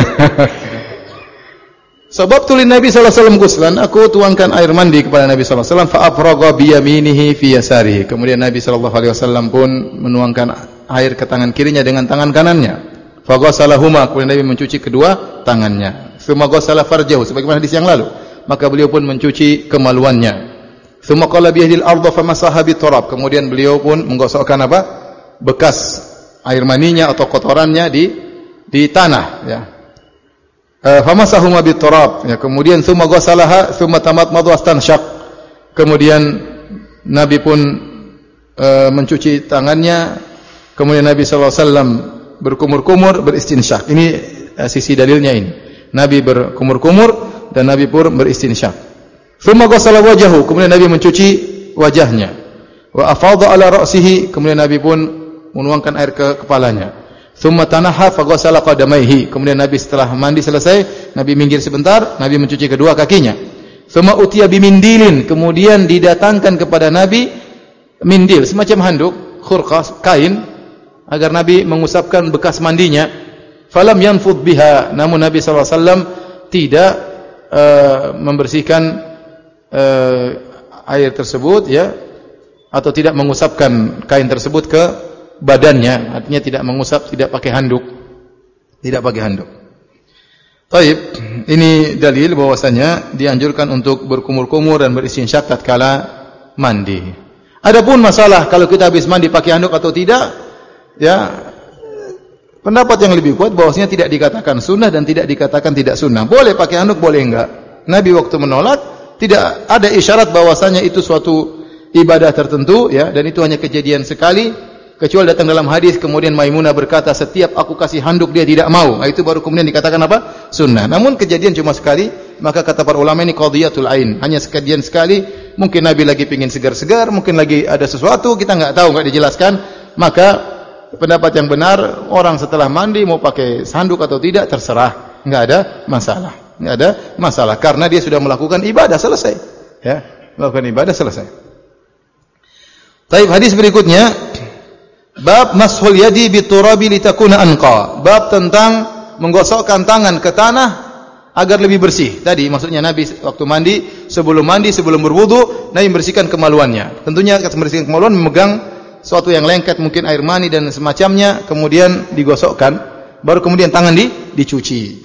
Sebab tulin Nabi sallallahu alaihi wasallam ghuslan, aku tuangkan air mandi kepada Nabi sallallahu alaihi wasallam, fa afraga bi yaminihi fi yasarihi. Kemudian Nabi sallallahu alaihi wasallam pun menuangkan air ke tangan kirinya dengan tangan kanannya. Fa ghasalahuma, kemudian Nabi mencuci kedua tangannya. Tsumma ghasala farjahu, sebagaimana hadis yang lalu. Maka beliau pun mencuci kemaluannya. Tsumma qala bi yahdil ardh famasaha bi turab. Kemudian beliau pun menggosokkan apa? Bekas air maninya atau kotorannya di di tanah, ya. Famasahuma bi turab, ya. Kemudian tsumma ghasalaha tsumma tamatmadu wastansyaq. Kemudian Nabi pun e, mencuci tangannya. Kemudian Nabi sallallahu alaihi wasallam berkumur-kumur, beristinsyak. Ini uh, sisi dalilnya ini. Nabi berkumur-kumur dan Nabi pun beristinsyak. Tsumma ghassala wajhahu, kemudian Nabi mencuci wajahnya. Wa afadha ala ra'sihi, kemudian Nabi pun menuangkan air ke kepalanya. Tsumma tanaha fa ghassala qadamaihi, kemudian Nabi setelah mandi selesai, Nabi minggir sebentar, Nabi mencuci kedua kakinya. Tsumma utiya bimindilin, kemudian didatangkan kepada Nabi mindil, semacam handuk, khurqas, kain, agar Nabi mengusapkan bekas mandinya. Falam yanfud biha, namun Nabi sallallahu alaihi wasallam tidak uh, membersihkan uh, air tersebut, ya, atau tidak mengusapkan kain tersebut ke badannya, artinya tidak mengusap, tidak pakai handuk, tidak pakai handuk. Taib, ini dalil bahwasanya dianjurkan untuk berkumur-kumur dan beristinsyak tatkala mandi. Adapun masalah kalau kita habis mandi pakai handuk atau tidak, ya, pendapat yang lebih kuat bahwasanya tidak dikatakan sunnah dan tidak dikatakan tidak sunnah. Boleh pakai handuk, boleh enggak. Nabi waktu menolak tidak ada isyarat bahwasanya itu suatu ibadah tertentu, ya, dan itu hanya kejadian sekali. Kecuali datang dalam hadis kemudian Maimunah berkata, setiap aku kasih handuk dia tidak mau. Nah, itu baru kemudian dikatakan apa? Sunnah. Namun kejadian cuma sekali, maka kata para ulama ini qadhiyatul ain. Hanya kejadian sekali, mungkin Nabi lagi pingin segar-segar, mungkin lagi ada sesuatu, kita enggak tahu, enggak dijelaskan. Maka pendapat yang benar, orang setelah mandi mau pakai handuk atau tidak terserah, enggak ada masalah. Enggak ada masalah karena dia sudah melakukan ibadah, selesai. Ya, melakukan ibadah selesai. Taib, hadis berikutnya bab mashul yadi biturabi litakuna anqa. Bab tentang menggosokkan tangan ke tanah agar lebih bersih. Tadi maksudnya Nabi waktu mandi, sebelum mandi, sebelum berwudu, Nabi membersihkan kemaluannya. Tentunya membersihkan kemaluan memegang sesuatu yang lengket, mungkin air mani dan semacamnya, kemudian digosokkan, baru kemudian tangan di dicuci.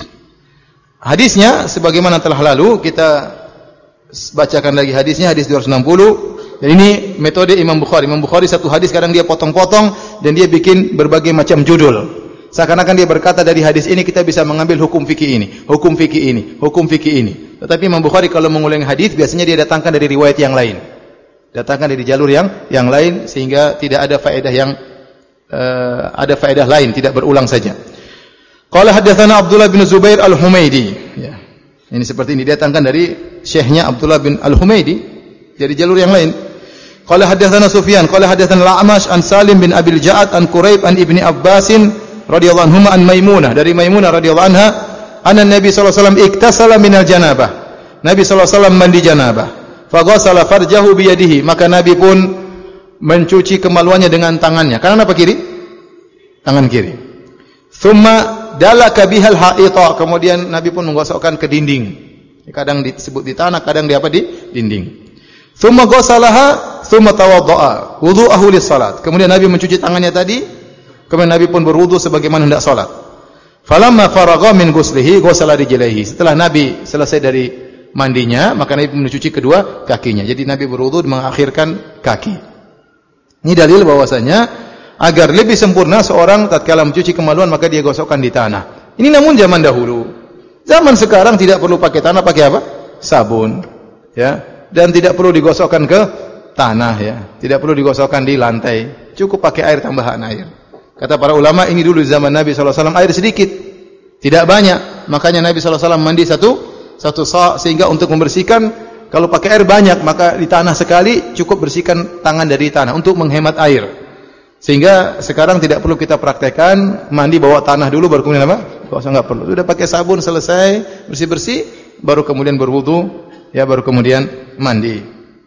Hadisnya sebagaimana telah lalu, kita bacakan lagi hadisnya, hadis dua ratus enam puluh. Dan ini metode Imam Bukhari. Imam Bukhari satu hadis kadang dia potong-potong dan dia bikin berbagai macam judul. Seakan-akan dia berkata dari hadis ini kita bisa mengambil hukum fikih ini, hukum fikih ini, hukum fikih ini. Tetapi Imam Bukhari kalau mengulangi hadis biasanya dia datangkan dari riwayat yang lain. Datangkan dari jalur yang yang lain sehingga tidak ada faedah yang uh, ada faedah lain, tidak berulang saja. Qala haddatsana Abdullah bin Zubair Al-Humaidi. Ya. Ini seperti ini datangkan dari syekhnya Abdullah bin Al-Humaidi dari jalur yang lain. Qala haddatsana Sufyan, qala haddatsana Al-A'mash an Salim bin Abil Ja'ad an Quraib an Ibni Abbas radhiyallahu anhuma an Maimunah, dari Maimunah radhiyallahu anha, anna Nabi sallallahu alaihi wasallam iktasala minal janabah. Nabi sallallahu alaihi wasallam mandi janabah. Fa ghassala farjahu bi yadihi, maka Nabi pun mencuci kemaluannya dengan tangannya. Kanan apa kiri? Tangan kiri. Thumma dalaka bihal ha'ita, kemudian Nabi pun menggosokkan ke dinding. Kadang disebut di tanah, kadang di apa, di dinding. Thumma ghassalaha thumma tawaddaa wudu'ahu lis-salat. Kemudian Nabi mencuci tangannya tadi, kemudian Nabi pun berwudu sebagaimana hendak salat. Falamma faragha min ghuslihi ghassala rijlaihi. Setelah Nabi selesai dari mandinya, maka Nabi mencuci kedua kakinya. Jadi Nabi berwudu mengakhirkan kaki. Ini dalil bahwasanya agar lebih sempurna seorang tatkala mencuci kemaluan maka dia gosokkan di tanah. Ini namun zaman dahulu. Zaman sekarang tidak perlu pakai tanah, pakai apa? Sabun. Ya. Dan tidak perlu digosokkan ke tanah, ya. Tidak perlu digosokkan di lantai. Cukup pakai air, tambahan air. Kata para ulama, ini dulu zaman Nabi sallallahu alaihi wasallam air sedikit. Tidak banyak. Makanya Nabi sallallahu alaihi wasallam mandi satu satu sa' sehingga untuk membersihkan, kalau pakai air banyak maka di tanah sekali cukup bersihkan tangan dari tanah untuk menghemat air. Sehingga sekarang tidak perlu kita praktekkan mandi bawa tanah dulu baru kemudian apa? Enggak usah, enggak perlu. Sudah pakai sabun selesai, bersih-bersih baru kemudian berwudu, ya, baru kemudian mandi.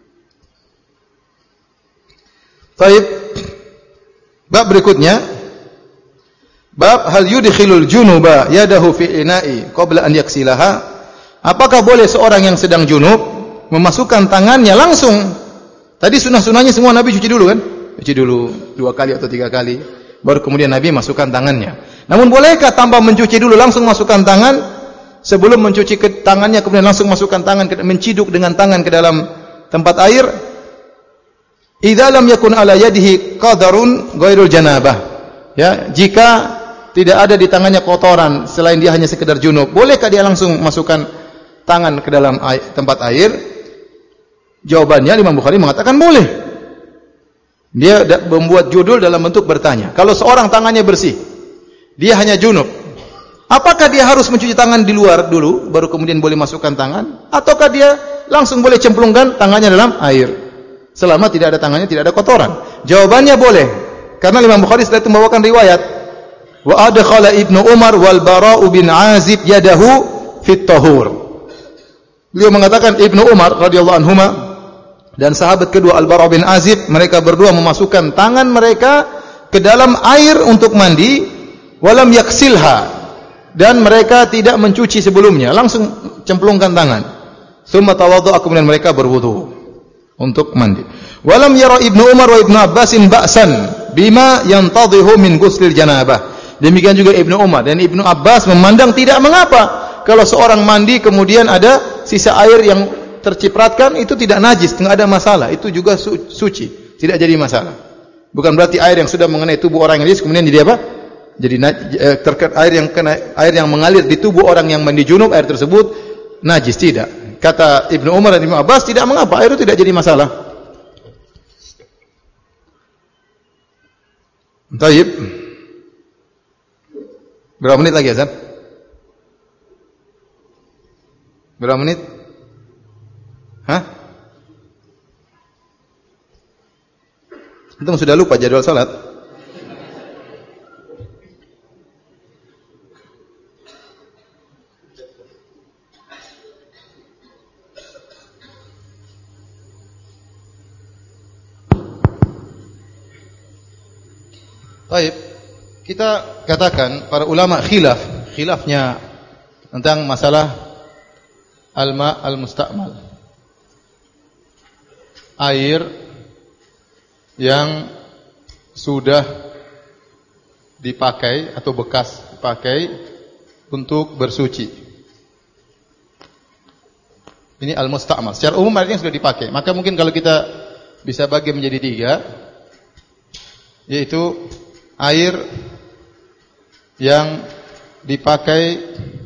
Baik. Bab berikutnya, bab hal yudkhilul junuba yadahu fi ina'i qabla an yaksilaha. Apakah boleh seorang yang sedang junub memasukkan tangannya langsung? Tadi sunah-sunahnya semua Nabi cuci dulu kan? Cuci dulu dua kali atau tiga kali, baru kemudian Nabi masukkan tangannya. Namun bolehkah tanpa mencuci dulu langsung masukkan tangan? Sebelum mencuci ke tangannya kemudian langsung masukkan tangan, menciduk dengan tangan ke dalam tempat air. Idza lam yakun ala yadihi qadarun ghairul janabah. Ya, jika tidak ada di tangannya kotoran selain dia hanya sekedar junub, bolehkah dia langsung masukkan tangan ke dalam air, tempat air? Jawabannya Imam Bukhari mengatakan boleh. Dia membuat judul dalam bentuk bertanya. Kalau seorang tangannya bersih, dia hanya junub, apakah dia harus mencuci tangan di luar dulu baru kemudian boleh masukkan tangan, ataukah dia langsung boleh cemplungkan tangannya dalam air selama tidak ada tangannya, tidak ada kotoran? Jawabannya boleh, karena Imam Bukhari setelah itu membawakan riwayat wa adkhala Ibnu Umar wal Bara'u bin Azib yadahu fit tahur. Beliau mengatakan Ibnu Umar radhiyallahu anhuma dan sahabat kedua Al-Bara' bin Azib, mereka berdua memasukkan tangan mereka ke dalam air untuk mandi, walam yaksilha, dan mereka tidak mencuci sebelumnya, langsung cemplungkan tangan. Tsumma tawaddu'a, kemudian mereka berwudu untuk mandi. Walam yara Ibnu Umar wa Ibnu Abbasin ba'san bima yantadhihu min ghuslil janabah. Demikian juga Ibnu Umar dan Ibnu Abbas memandang tidak mengapa kalau seorang mandi kemudian ada sisa air yang tercipratkan, itu tidak najis, tidak ada masalah, itu juga su suci, tidak jadi masalah. Bukan berarti air yang sudah mengenai tubuh orang yang najis kemudian jadi apa? Jadi eh, terkait air yang kena, air yang mengalir di tubuh orang yang mandi junub, air tersebut najis, tidak. Kata Ibnu Umar dan Ibnu Abbas tidak mengapa, air itu tidak jadi masalah. Baik. Berapa menit lagi, Azan? Berapa menit? Hah? Antum sudah lupa jadwal salat? Baik, kita katakan para ulama khilaf, khilafnya tentang masalah al-ma' al-musta'mal. Air yang sudah dipakai atau bekas dipakai untuk bersuci. Ini al-musta'mal. Secara umum artinya sudah dipakai. Maka mungkin kalau kita bisa bagi menjadi tiga, yaitu air yang dipakai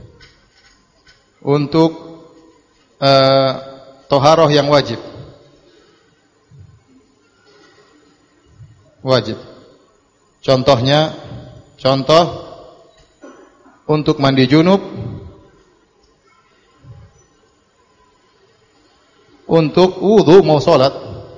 untuk uh, toharoh yang wajib. Wajib. Contohnya, contoh untuk mandi junub, untuk wudu mau sholat.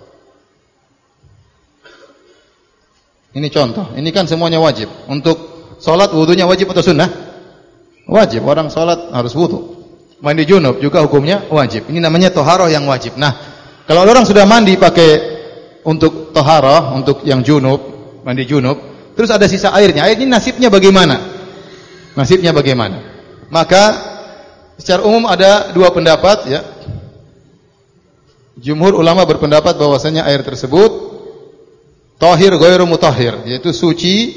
Ini contoh. Ini kan semuanya wajib. Untuk sholat wudunya wajib atau sunnah? Wajib. Orang sholat harus wudu. Mandi junub juga hukumnya wajib. Ini namanya toharoh yang wajib. Nah, kalau orang sudah mandi pakai untuk toharoh, untuk yang junub, mandi junub, terus ada sisa airnya. Air ini nasibnya bagaimana? Nasibnya bagaimana? Maka secara umum ada dua pendapat, ya. Jumhur ulama berpendapat bahwasanya air tersebut tahir ghairu mutahhir, yaitu suci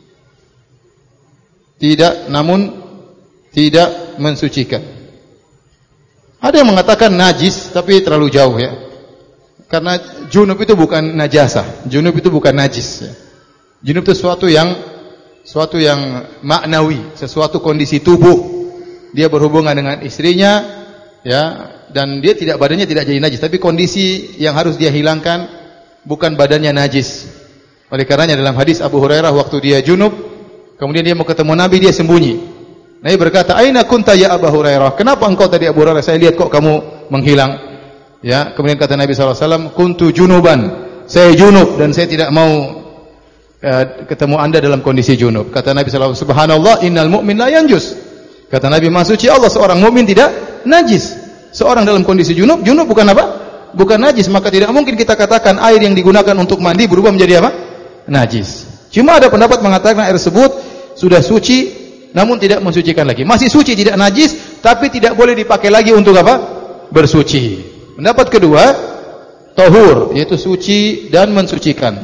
tidak, namun tidak mensucikan. Ada yang mengatakan najis, tapi terlalu jauh, ya. Karena junub itu bukan najasah, junub itu bukan najis, ya. Junub itu sesuatu yang sesuatu yang maknawi, sesuatu kondisi tubuh. Dia berhubungan dengan istrinya, ya, dan dia tidak, badannya tidak jadi najis, tapi kondisi yang harus dia hilangkan bukan badannya najis. Oleh karenanya dalam hadis Abu Hurairah waktu dia junub, kemudian dia mau ketemu Nabi, dia sembunyi. Nabi berkata, "Aina kunta ya Abu Hurairah?" Kenapa engkau tadi Abu Hurairah? Saya lihat kok kamu menghilang. Ya, kemudian kata Nabi sallallahu alaihi wasallam, "Kuntu junuban." Saya junub dan saya tidak mau uh, ketemu Anda dalam kondisi junub. Kata Nabi sallallahu alaihi wasallam, "Subhanallah, innal mu'min la yanjus." Kata Nabi, "Maha suci Allah, seorang mukmin tidak najis." Seorang dalam kondisi junub, junub bukan apa? Bukan najis, maka tidak mungkin kita katakan air yang digunakan untuk mandi berubah menjadi apa? Najis. Cuma ada pendapat mengatakan air tersebut sudah suci namun tidak mensucikan lagi. Masih suci, tidak najis, tapi tidak boleh dipakai lagi untuk apa? Bersuci. Pendapat kedua, tahur, yaitu suci dan mensucikan.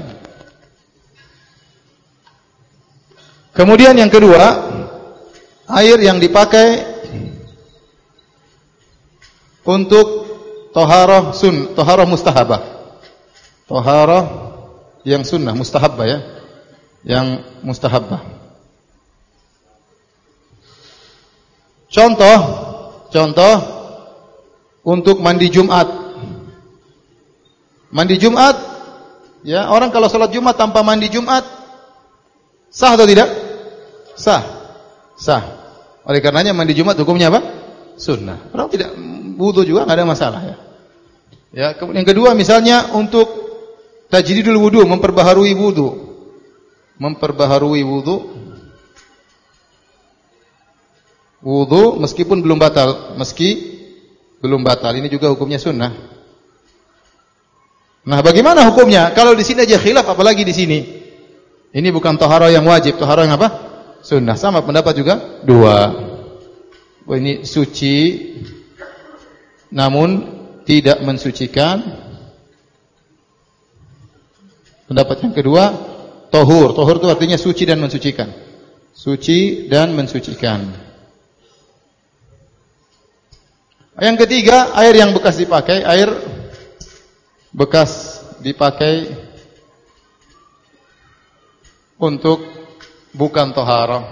Kemudian yang kedua, air yang dipakai untuk toharoh sun, toharoh mustahabah, toharoh yang sunnah, mustahabah, ya, yang mustahabah. Contoh, contoh untuk mandi Jumat. Mandi Jumat, ya, orang kalau sholat Jumat tanpa mandi Jumat sah atau tidak? Sah. Sah. Oleh karenanya mandi Jumat hukumnya apa? Sunnah. Orang tidak wudu juga enggak ada masalah, ya. Ya, kemudian yang kedua misalnya untuk tajdidul wudu, memperbaharui wudu. Memperbaharui wudu. Wudu meskipun belum batal, meski belum batal. Ini juga hukumnya sunnah. Nah, bagaimana hukumnya? Kalau di sini aja khilaf, apalagi di sini. Ini bukan taharah yang wajib, taharah yang apa? Sunnah. Sama pendapat juga dua. Oh, ini suci namun tidak mensucikan. Pendapat yang kedua, tahur. Tahur itu artinya suci dan mensucikan. Suci dan mensucikan. Yang ketiga, air yang bekas dipakai, air bekas dipakai untuk bukan taharah.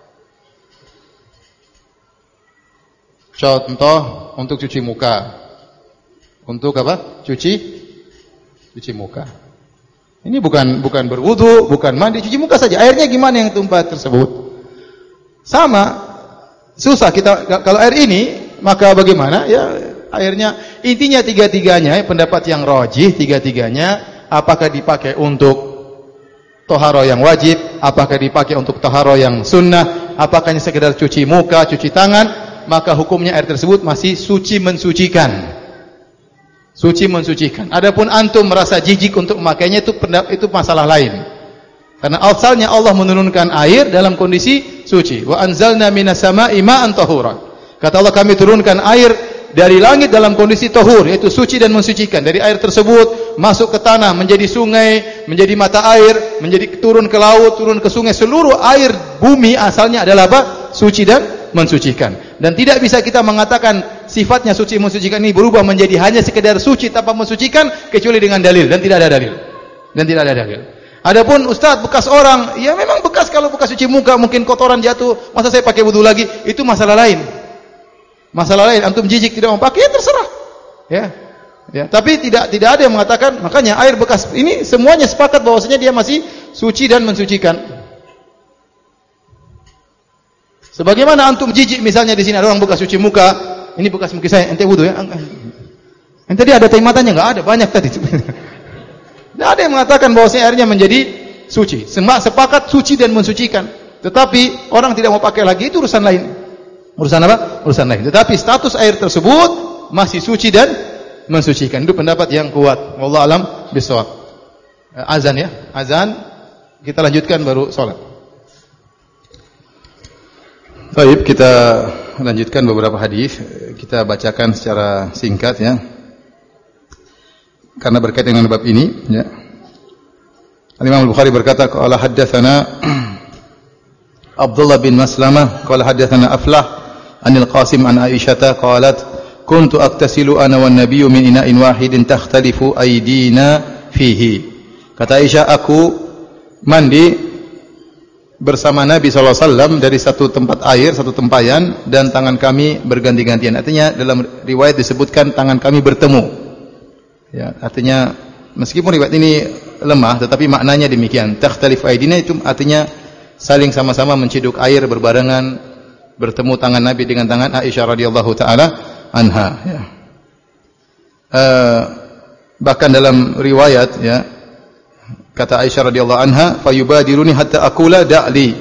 Contoh untuk cuci muka. Untuk apa? Cuci cuci muka. Ini bukan bukan berwudu, bukan mandi, cuci muka saja. Airnya gimana yang tumpah tersebut? Sama, susah kita kalau air ini, maka bagaimana? Ya airnya intinya tiga-tiganya, pendapat yang rajih tiga-tiganya, apakah dipakai untuk taharah yang wajib, apakah dipakai untuk taharah yang sunnah, apakah hanya sekedar cuci muka, cuci tangan, maka hukumnya air tersebut masih suci mensucikan. Suci mensucikan. Adapun antum merasa jijik untuk memakainya, itu itu masalah lain. Karena asalnya Allah menurunkan air dalam kondisi suci. Wa anzalna minas sama'i ma'an tahura. Kata Allah, kami turunkan air dari langit dalam kondisi tahur, yaitu suci dan mensucikan. Dari air tersebut masuk ke tanah, menjadi sungai, menjadi mata air, menjadi turun ke laut, turun ke sungai. Seluruh air bumi asalnya adalah apa? Suci dan mensucikan. Dan tidak bisa kita mengatakan sifatnya suci mensucikan ini berubah menjadi hanya sekedar suci tanpa mensucikan kecuali dengan dalil, dan tidak ada dalil. Dan tidak ada dalil. Adapun ustaz bekas orang, ya memang bekas, kalau bekas cuci muka mungkin kotoran jatuh, masa saya pakai wudu lagi? Itu masalah lain. Masalah lain, antum jijik tidak mau pakai, ya terserah. Ya. Ya, tapi tidak tidak ada yang mengatakan, makanya air bekas ini semuanya sepakat bahwasanya dia masih suci dan mensucikan. Sebagaimana antum jijik misalnya di sini ada orang bekas cuci muka, ini bekas mungkin saya, ente wudu ya. Ente tadi ada tai matanya enggak? Ada, banyak tadi. Tidak ada yang mengatakan bahwasanya airnya menjadi suci. Semua sepakat suci dan mensucikan. Tetapi orang tidak mau pakai lagi, itu urusan lain. Urusan apa? Urusan lain. Tetapi status air tersebut masih suci dan mensucikan. Itu pendapat yang kuat. Wallahu alam bishawab. Azan ya, azan. Kita lanjutkan baru salat. Baik, kita lanjutkan beberapa hadis. Kita bacakan secara singkat ya. Karena berkaitan dengan bab ini ya. Al-Imam Al-Bukhari berkata, qala haddatsana Abdullah bin Maslamah qala haddatsana Aflah anil Qasim an Aisyah qalat kuntu aktasilu ana wan nabiyyu min ina'in wahidin takhtalifu aydina fihi. Kata Aisyah, aku mandi bersama Nabi sallallahu alaihi wasallam dari satu tempat air, satu tempayan, dan tangan kami berganti-gantian. Artinya dalam riwayat disebutkan tangan kami bertemu. Ya, artinya meskipun riwayat ini lemah, tetapi maknanya demikian. Takhtalif aydina itu artinya saling sama-sama menciduk air berbarengan, bertemu tangan Nabi dengan tangan Aisyah radhiyallahu taala anha. Ya. Uh, bahkan dalam riwayat ya, kata Aisyah radhiyallahu anha, fayubadiruni hatta aqula da'li.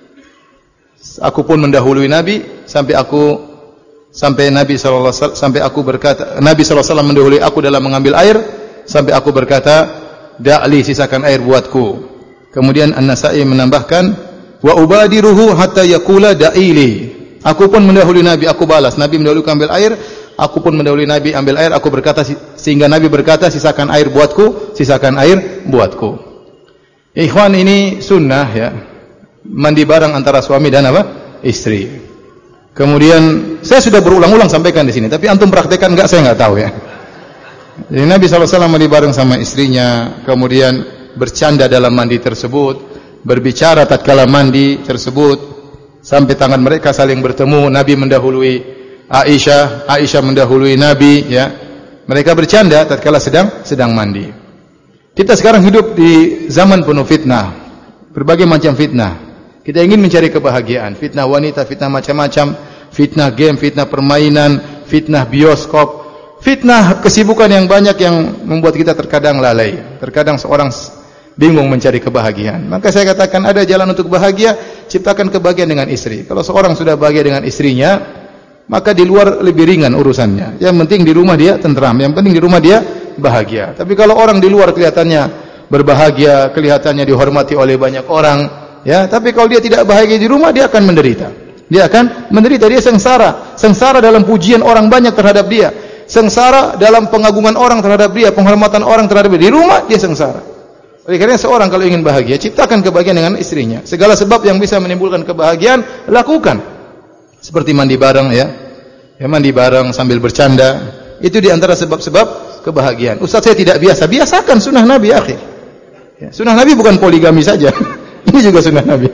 Aku pun mendahului Nabi sampai aku sampai Nabi sallallahu alaihi wasallam sampai aku berkata, Nabi sallallahu alaihi wasallam mendahului aku dalam mengambil air sampai aku berkata, da'li, sisakan air buatku. Kemudian An-Nasa'i menambahkan, wa ubadiruhu hatta yaqula da'ili. Aku pun mendahului Nabi, aku balas. Nabi mendahului ambil air, aku pun mendahului Nabi ambil air, aku berkata sehingga Nabi berkata, sisakan air buatku, sisakan air buatku. Ikhwan, ini sunnah ya. Mandi bareng antara suami dan apa? Istri. Kemudian saya sudah berulang-ulang sampaikan di sini, tapi antum praktekkan enggak saya enggak tahu ya. Jadi Nabi sallallahu alaihi wasallam mandi bareng sama istrinya, kemudian bercanda dalam mandi tersebut, berbicara tatkala mandi tersebut, sampai tangan mereka saling bertemu. Nabi mendahului Aisyah, Aisyah mendahului Nabi ya. Mereka bercanda tatkala sedang sedang mandi. Kita sekarang hidup di zaman penuh fitnah, berbagai macam fitnah. Kita ingin mencari kebahagiaan, fitnah wanita, fitnah macam-macam, fitnah game, fitnah permainan, fitnah bioskop, fitnah kesibukan yang banyak yang membuat kita terkadang lalai. Terkadang seorang bingung mencari kebahagiaan. Maka saya katakan ada jalan untuk bahagia, ciptakan kebahagiaan dengan istri. Kalau seorang sudah bahagia dengan istrinya, maka di luar lebih ringan urusannya. Yang penting di rumah dia tentram, yang penting di rumah dia bahagia. Tapi kalau orang di luar kelihatannya berbahagia, kelihatannya dihormati oleh banyak orang, ya, tapi kalau dia tidak bahagia di rumah, dia akan menderita. Dia akan menderita, dia sengsara. Sengsara dalam pujian orang banyak terhadap dia. Sengsara dalam pengagungan orang terhadap dia, penghormatan orang terhadap dia. Di rumah dia sengsara. Oleh karena seorang kalau ingin bahagia, ciptakan kebahagiaan dengan istrinya. Segala sebab yang bisa menimbulkan kebahagiaan, lakukan. Seperti mandi bareng, ya. Ya, mandi bareng sambil bercanda. Itu di antara sebab-sebab kebahagiaan. Ustaz, saya tidak biasa. Biasakan sunnah Nabi, akhir. Ya, sunnah Nabi bukan poligami saja. Ini juga sunnah Nabi.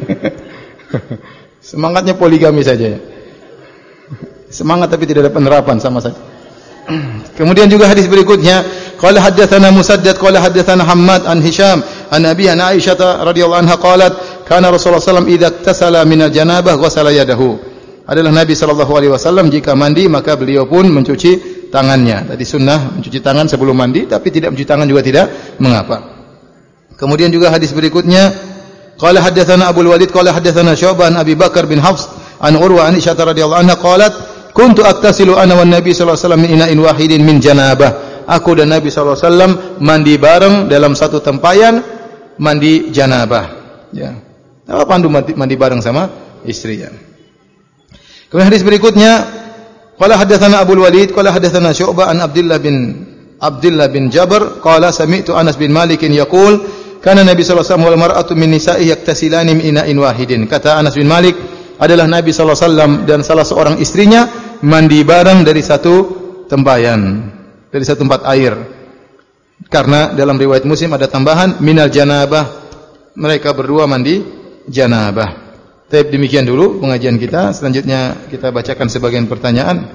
Semangatnya poligami saja, ya. Semangat tapi tidak ada penerapan sama saja. Kemudian juga hadis berikutnya, qala haddatsana Musaddad qala haddatsana Hammad an Hisham an Abi an Aisyah radhiyallahu anha qalat kana Rasulullah sallallahu alaihi wasallam idza iktasala min al-janabah ghasala yadahu. Adalah Nabi sallallahu alaihi wasallam jika mandi maka beliau pun mencuci tangannya. Tadi sunnah mencuci tangan sebelum mandi, tapi tidak mencuci tangan juga tidak mengapa. Kemudian juga hadis berikutnya, qala haddatsana Abu Walid qala haddatsana Syu'bah an Abi Bakar bin Hafs an Urwa an Aisyah radhiyallahu anha qalat kuntu aktasilu ana wan Nabi sallallahu alaihi wasallam min ina'in wahidin min janabah. Aku dan Nabi sallallahu alaihi wasallam mandi bareng dalam satu tempayan mandi janabah. Ya. Apa pandu mandi, mandi bareng sama istri, ya. Kemudian hadis berikutnya, qala haddatsana Abu Walid qala haddatsana Syu'bah an Abdullah bin Abdullah bin Jabr qala sami'tu Anas bin Malik yaqul kana Nabi sallallahu alaihi wasallam wal mar'atu min nisa'ihi yaktasilani min ina'in wahidin. Kata Anas bin Malik, adalah Nabi sallallahu alaihi wasallam dan salah seorang istrinya mandi bareng dari satu tempayan, dari satu tempat air. Karena dalam riwayat Muslim ada tambahan minal janabah, mereka berdua mandi janabah. Tapi demikian dulu pengajian kita. Selanjutnya kita bacakan sebagian pertanyaan.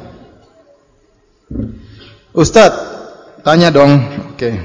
Ustaz, tanya dong. Oke. Okay.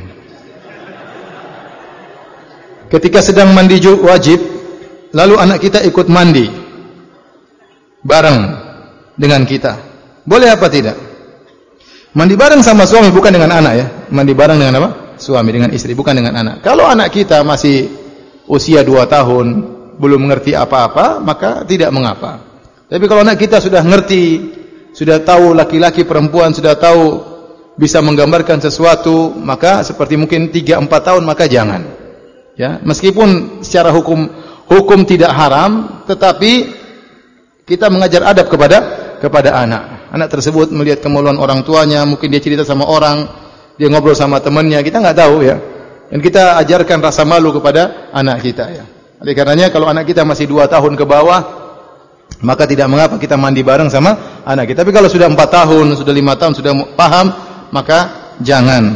Ketika sedang mandi wajib, lalu anak kita ikut mandi bareng dengan kita, boleh apa tidak? Mandi bareng sama suami, bukan dengan anak, ya. Mandi bareng dengan apa? Suami, dengan istri, bukan dengan anak. Kalau anak kita masih usia dua tahun, belum mengerti apa-apa, maka tidak mengapa. Tapi kalau anak kita sudah ngerti, sudah tahu laki-laki perempuan, sudah tahu bisa menggambarkan sesuatu, maka seperti mungkin tiga empat tahun, maka jangan. Ya, meskipun secara hukum hukum tidak haram, tetapi kita mengajar adab kepada kepada anak. Anak tersebut melihat kemaluan orang tuanya, mungkin dia cerita sama orang, dia ngobrol sama temannya, kita nggak tahu, ya. Dan kita ajarkan rasa malu kepada anak kita, ya. Oleh karenanya kalau anak kita masih dua tahun ke bawah, maka tidak mengapa kita mandi bareng sama anak kita. Tapi kalau sudah empat tahun, sudah lima tahun, sudah paham, maka jangan.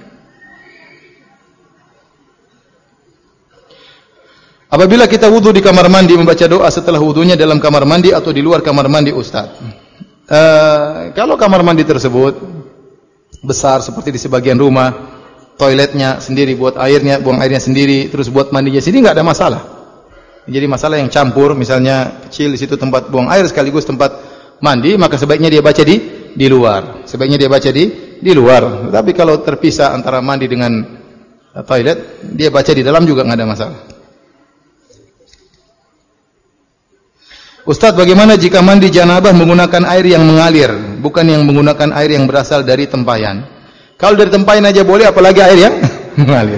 Apabila kita wudu di kamar mandi, membaca doa setelah wudunya dalam kamar mandi atau di luar kamar mandi, Ustaz. Uh, kalau kamar mandi tersebut besar seperti di sebagian rumah, toiletnya sendiri, buat airnya, buang airnya sendiri, terus buat mandinya sendiri, nggak ada masalah. Jadi masalah yang campur, misalnya kecil di situ tempat buang air sekaligus tempat mandi, maka sebaiknya dia baca di di luar. Sebaiknya dia baca di di luar. Tapi kalau terpisah antara mandi dengan uh, toilet, dia baca di dalam juga nggak ada masalah. Ustaz, bagaimana jika mandi janabah menggunakan air yang mengalir, bukan yang menggunakan air yang berasal dari tempayan? Kalau dari tempayan aja boleh, apalagi air yang mengalir.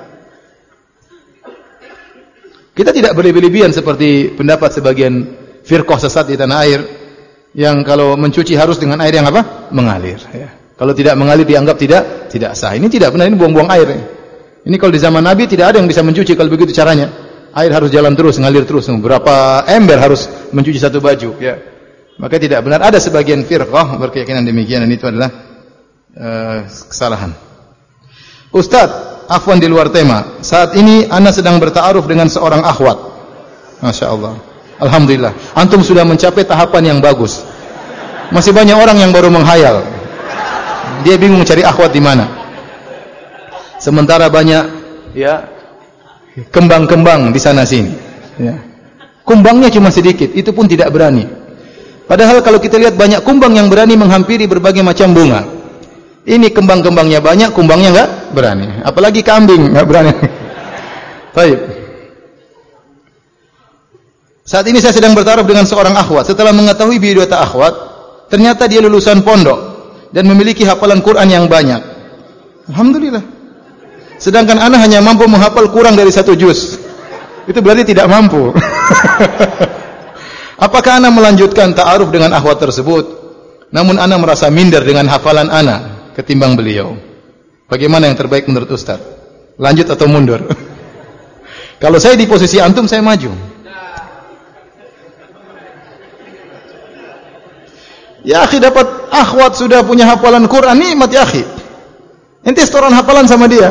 Kita tidak berlebih-lebihan seperti pendapat sebagian firqah sesat di tanah air, yang kalau mencuci harus dengan air yang apa? Mengalir. Ya. Kalau tidak mengalir dianggap tidak tidak sah. Ini tidak benar, ini buang-buang air. Ya. Ini kalau di zaman Nabi tidak ada yang bisa mencuci kalau begitu caranya. Air harus jalan terus, mengalir terus. Berapa ember harus mencuci satu baju. Ya. Maka tidak benar. Ada sebagian firqah berkeyakinan demikian, dan itu adalah uh, kesalahan. Ustaz, afwan di luar tema. Saat ini ana sedang berta'aruf dengan seorang akhwat. Masya Allah. Alhamdulillah. Antum sudah mencapai tahapan yang bagus. Masih banyak orang yang baru menghayal. Dia bingung cari akhwat di mana. Sementara banyak ya kembang-kembang di sana sini. Ya. Kumbangnya cuma sedikit, itu pun tidak berani. Padahal kalau kita lihat banyak kumbang yang berani menghampiri berbagai macam bunga. Ini kembang-kembangnya banyak, kumbangnya enggak berani. Apalagi kambing enggak berani. Baik. Saat ini saya sedang bertaruh dengan seorang akhwat. Setelah mengetahui biodata akhwat, ternyata dia lulusan pondok dan memiliki hafalan Quran yang banyak. Alhamdulillah. Sedangkan ana hanya mampu menghafal kurang dari satu juz. Itu berarti tidak mampu. Apakah ana melanjutkan ta'aruf dengan akhwat tersebut? Namun ana merasa minder dengan hafalan ana ketimbang beliau. Bagaimana yang terbaik menurut Ustaz? Lanjut atau mundur? Kalau saya di posisi antum, saya maju. Ya akhi, dapat akhwat sudah punya hafalan Quran, nikmat ya akhi. Ente setoran hafalan sama dia.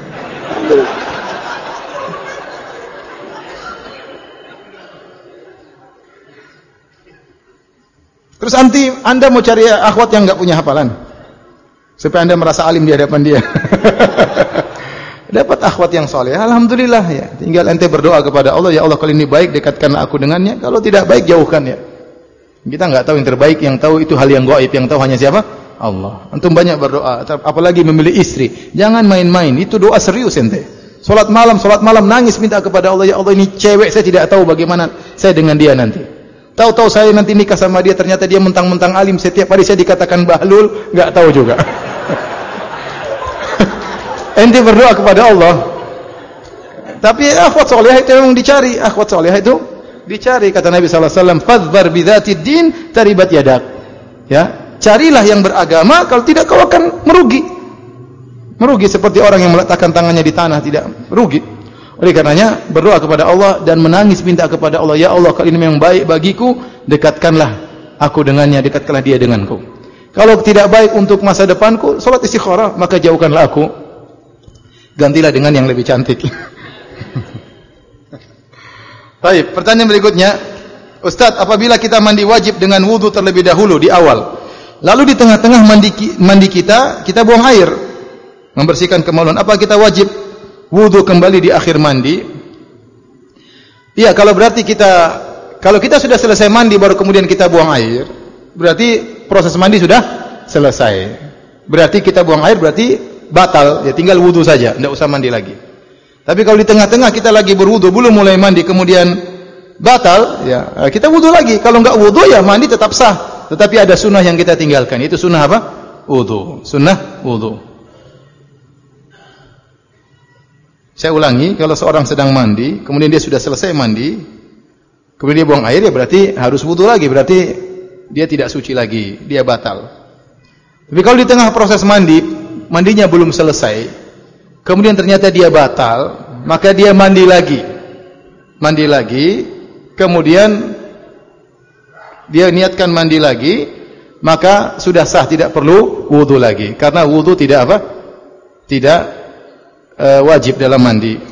Terus anti Anda mau cari akhwat yang enggak punya hafalan supaya Anda merasa alim di hadapan dia. Dapat akhwat yang soleh, alhamdulillah ya. Tinggal ente berdoa kepada Allah, ya Allah kalau ini baik dekatkanlah aku dengannya, kalau tidak baik jauhkan ya. Kita enggak tahu yang terbaik, yang tahu itu hal yang gaib, yang tahu hanya siapa? Allah. Antum banyak berdoa, apalagi memilih istri. Jangan main-main, itu doa serius ente. Salat malam, salat malam nangis minta kepada Allah, ya Allah ini cewek saya tidak tahu bagaimana saya dengan dia nanti. Tahu-tahu saya nanti nikah sama dia, ternyata dia mentang-mentang alim, setiap hari saya dikatakan bahlul, enggak tahu juga. Ente berdoa kepada Allah. Tapi akhwat salihah itu memang dicari, akhwat salihah itu dicari, kata Nabi sallallahu alaihi wasallam, fadhbar bidzatid din taribat yadak. Ya, carilah yang beragama, kalau tidak kau akan merugi. Merugi seperti orang yang meletakkan tangannya di tanah, tidak merugi. Oleh karenanya berdoa kepada Allah dan menangis minta kepada Allah, ya Allah kalau ini memang baik bagiku, dekatkanlah aku dengannya, dekatkanlah dia denganku. Kalau tidak baik untuk masa depanku, salat istikharah, maka jauhkanlah aku. Gantilah dengan yang lebih cantik. Baik, pertanyaan berikutnya, Ustaz, apabila kita mandi wajib dengan wudu terlebih dahulu di awal, lalu di tengah-tengah mandi, mandi kita, kita buang air, membersihkan kemaluan, apa kita wajib wudu kembali di akhir mandi? Iya, kalau berarti kita, kalau kita sudah selesai mandi baru kemudian kita buang air, berarti proses mandi sudah selesai. Berarti kita buang air berarti batal, ya tinggal wudu saja, tidak usah mandi lagi. Tapi kalau di tengah-tengah kita lagi berwudu, belum mulai mandi, kemudian batal, ya kita wudu lagi. Kalau enggak wudu, ya mandi tetap sah. Tetapi ada sunnah yang kita tinggalkan. Itu sunnah apa? Wudu. Sunnah wudu. Saya ulangi, kalau seorang sedang mandi, kemudian dia sudah selesai mandi, kemudian dia buang air, ya berarti harus wudu lagi. Berarti dia tidak suci lagi, dia batal. Tapi kalau di tengah proses mandi, mandinya belum selesai, kemudian ternyata dia batal, maka dia mandi lagi, mandi lagi, kemudian dia niatkan mandi lagi, maka sudah sah, tidak perlu wudu lagi, karena wudu tidak apa? Tidak e, wajib dalam mandi.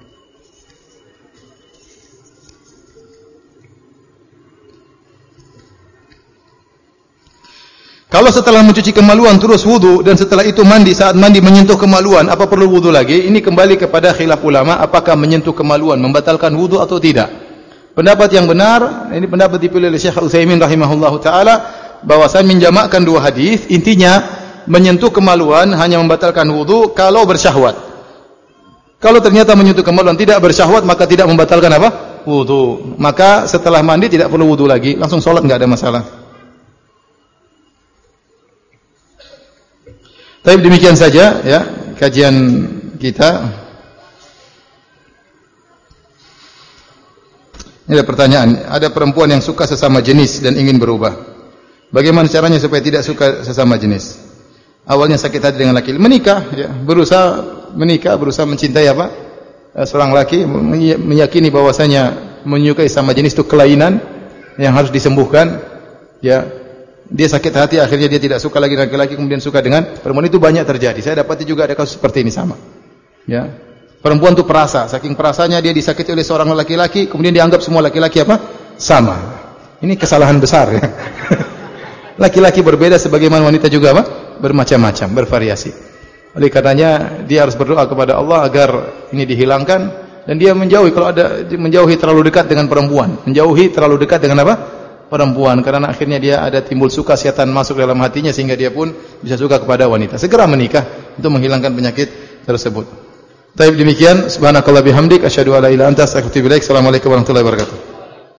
Kalau setelah mencuci kemaluan terus wudu dan setelah itu mandi, saat mandi menyentuh kemaluan, apa perlu wudu lagi? Ini kembali kepada khilaf ulama, apakah menyentuh kemaluan membatalkan wudu atau tidak. Pendapat yang benar, ini pendapat dipilih oleh Syekh Utsaimin rahimahullahu taala, bahwasanya menjamakkan dua hadis, intinya menyentuh kemaluan hanya membatalkan wudu kalau bersyahwat. Kalau ternyata menyentuh kemaluan tidak bersyahwat, maka tidak membatalkan apa? Wudu. Maka setelah mandi tidak perlu wudu lagi, langsung sholat, enggak ada masalah. Tapi demikian saja ya kajian kita. Ini ada pertanyaan, ada perempuan yang suka sesama jenis dan ingin berubah. Bagaimana caranya supaya tidak suka sesama jenis? Awalnya sakit hati dengan laki, menikah ya, berusaha menikah, berusaha mencintai apa? Seorang laki, meyakini bahwasanya menyukai sama jenis itu kelainan yang harus disembuhkan ya. Dia sakit hati, akhirnya dia tidak suka lagi laki-laki, kemudian suka dengan perempuan. Itu banyak terjadi. Saya dapati juga ada kasus seperti ini sama. Ya, perempuan itu perasa, saking perasanya dia disakiti oleh seorang laki-laki, kemudian dianggap semua laki-laki apa? Sama. Ini kesalahan besar. Ya. Laki-laki berbeda, sebagaimana wanita juga apa? Bermacam-macam, bervariasi. Oleh karenanya dia harus berdoa kepada Allah agar ini dihilangkan dan dia menjauhi, kalau ada menjauhi terlalu dekat dengan perempuan, menjauhi terlalu dekat dengan apa? Perempuan, karena akhirnya dia ada timbul suka, setan masuk dalam hatinya sehingga dia pun bisa suka kepada wanita. Segera menikah untuk menghilangkan penyakit tersebut. Baik, demikian, subhanakallah bihamdik asyhadu alla ilaha illa anta astaghfiruka wa atubu ilaik. Assalamualaikum warahmatullahi wabarakatuh.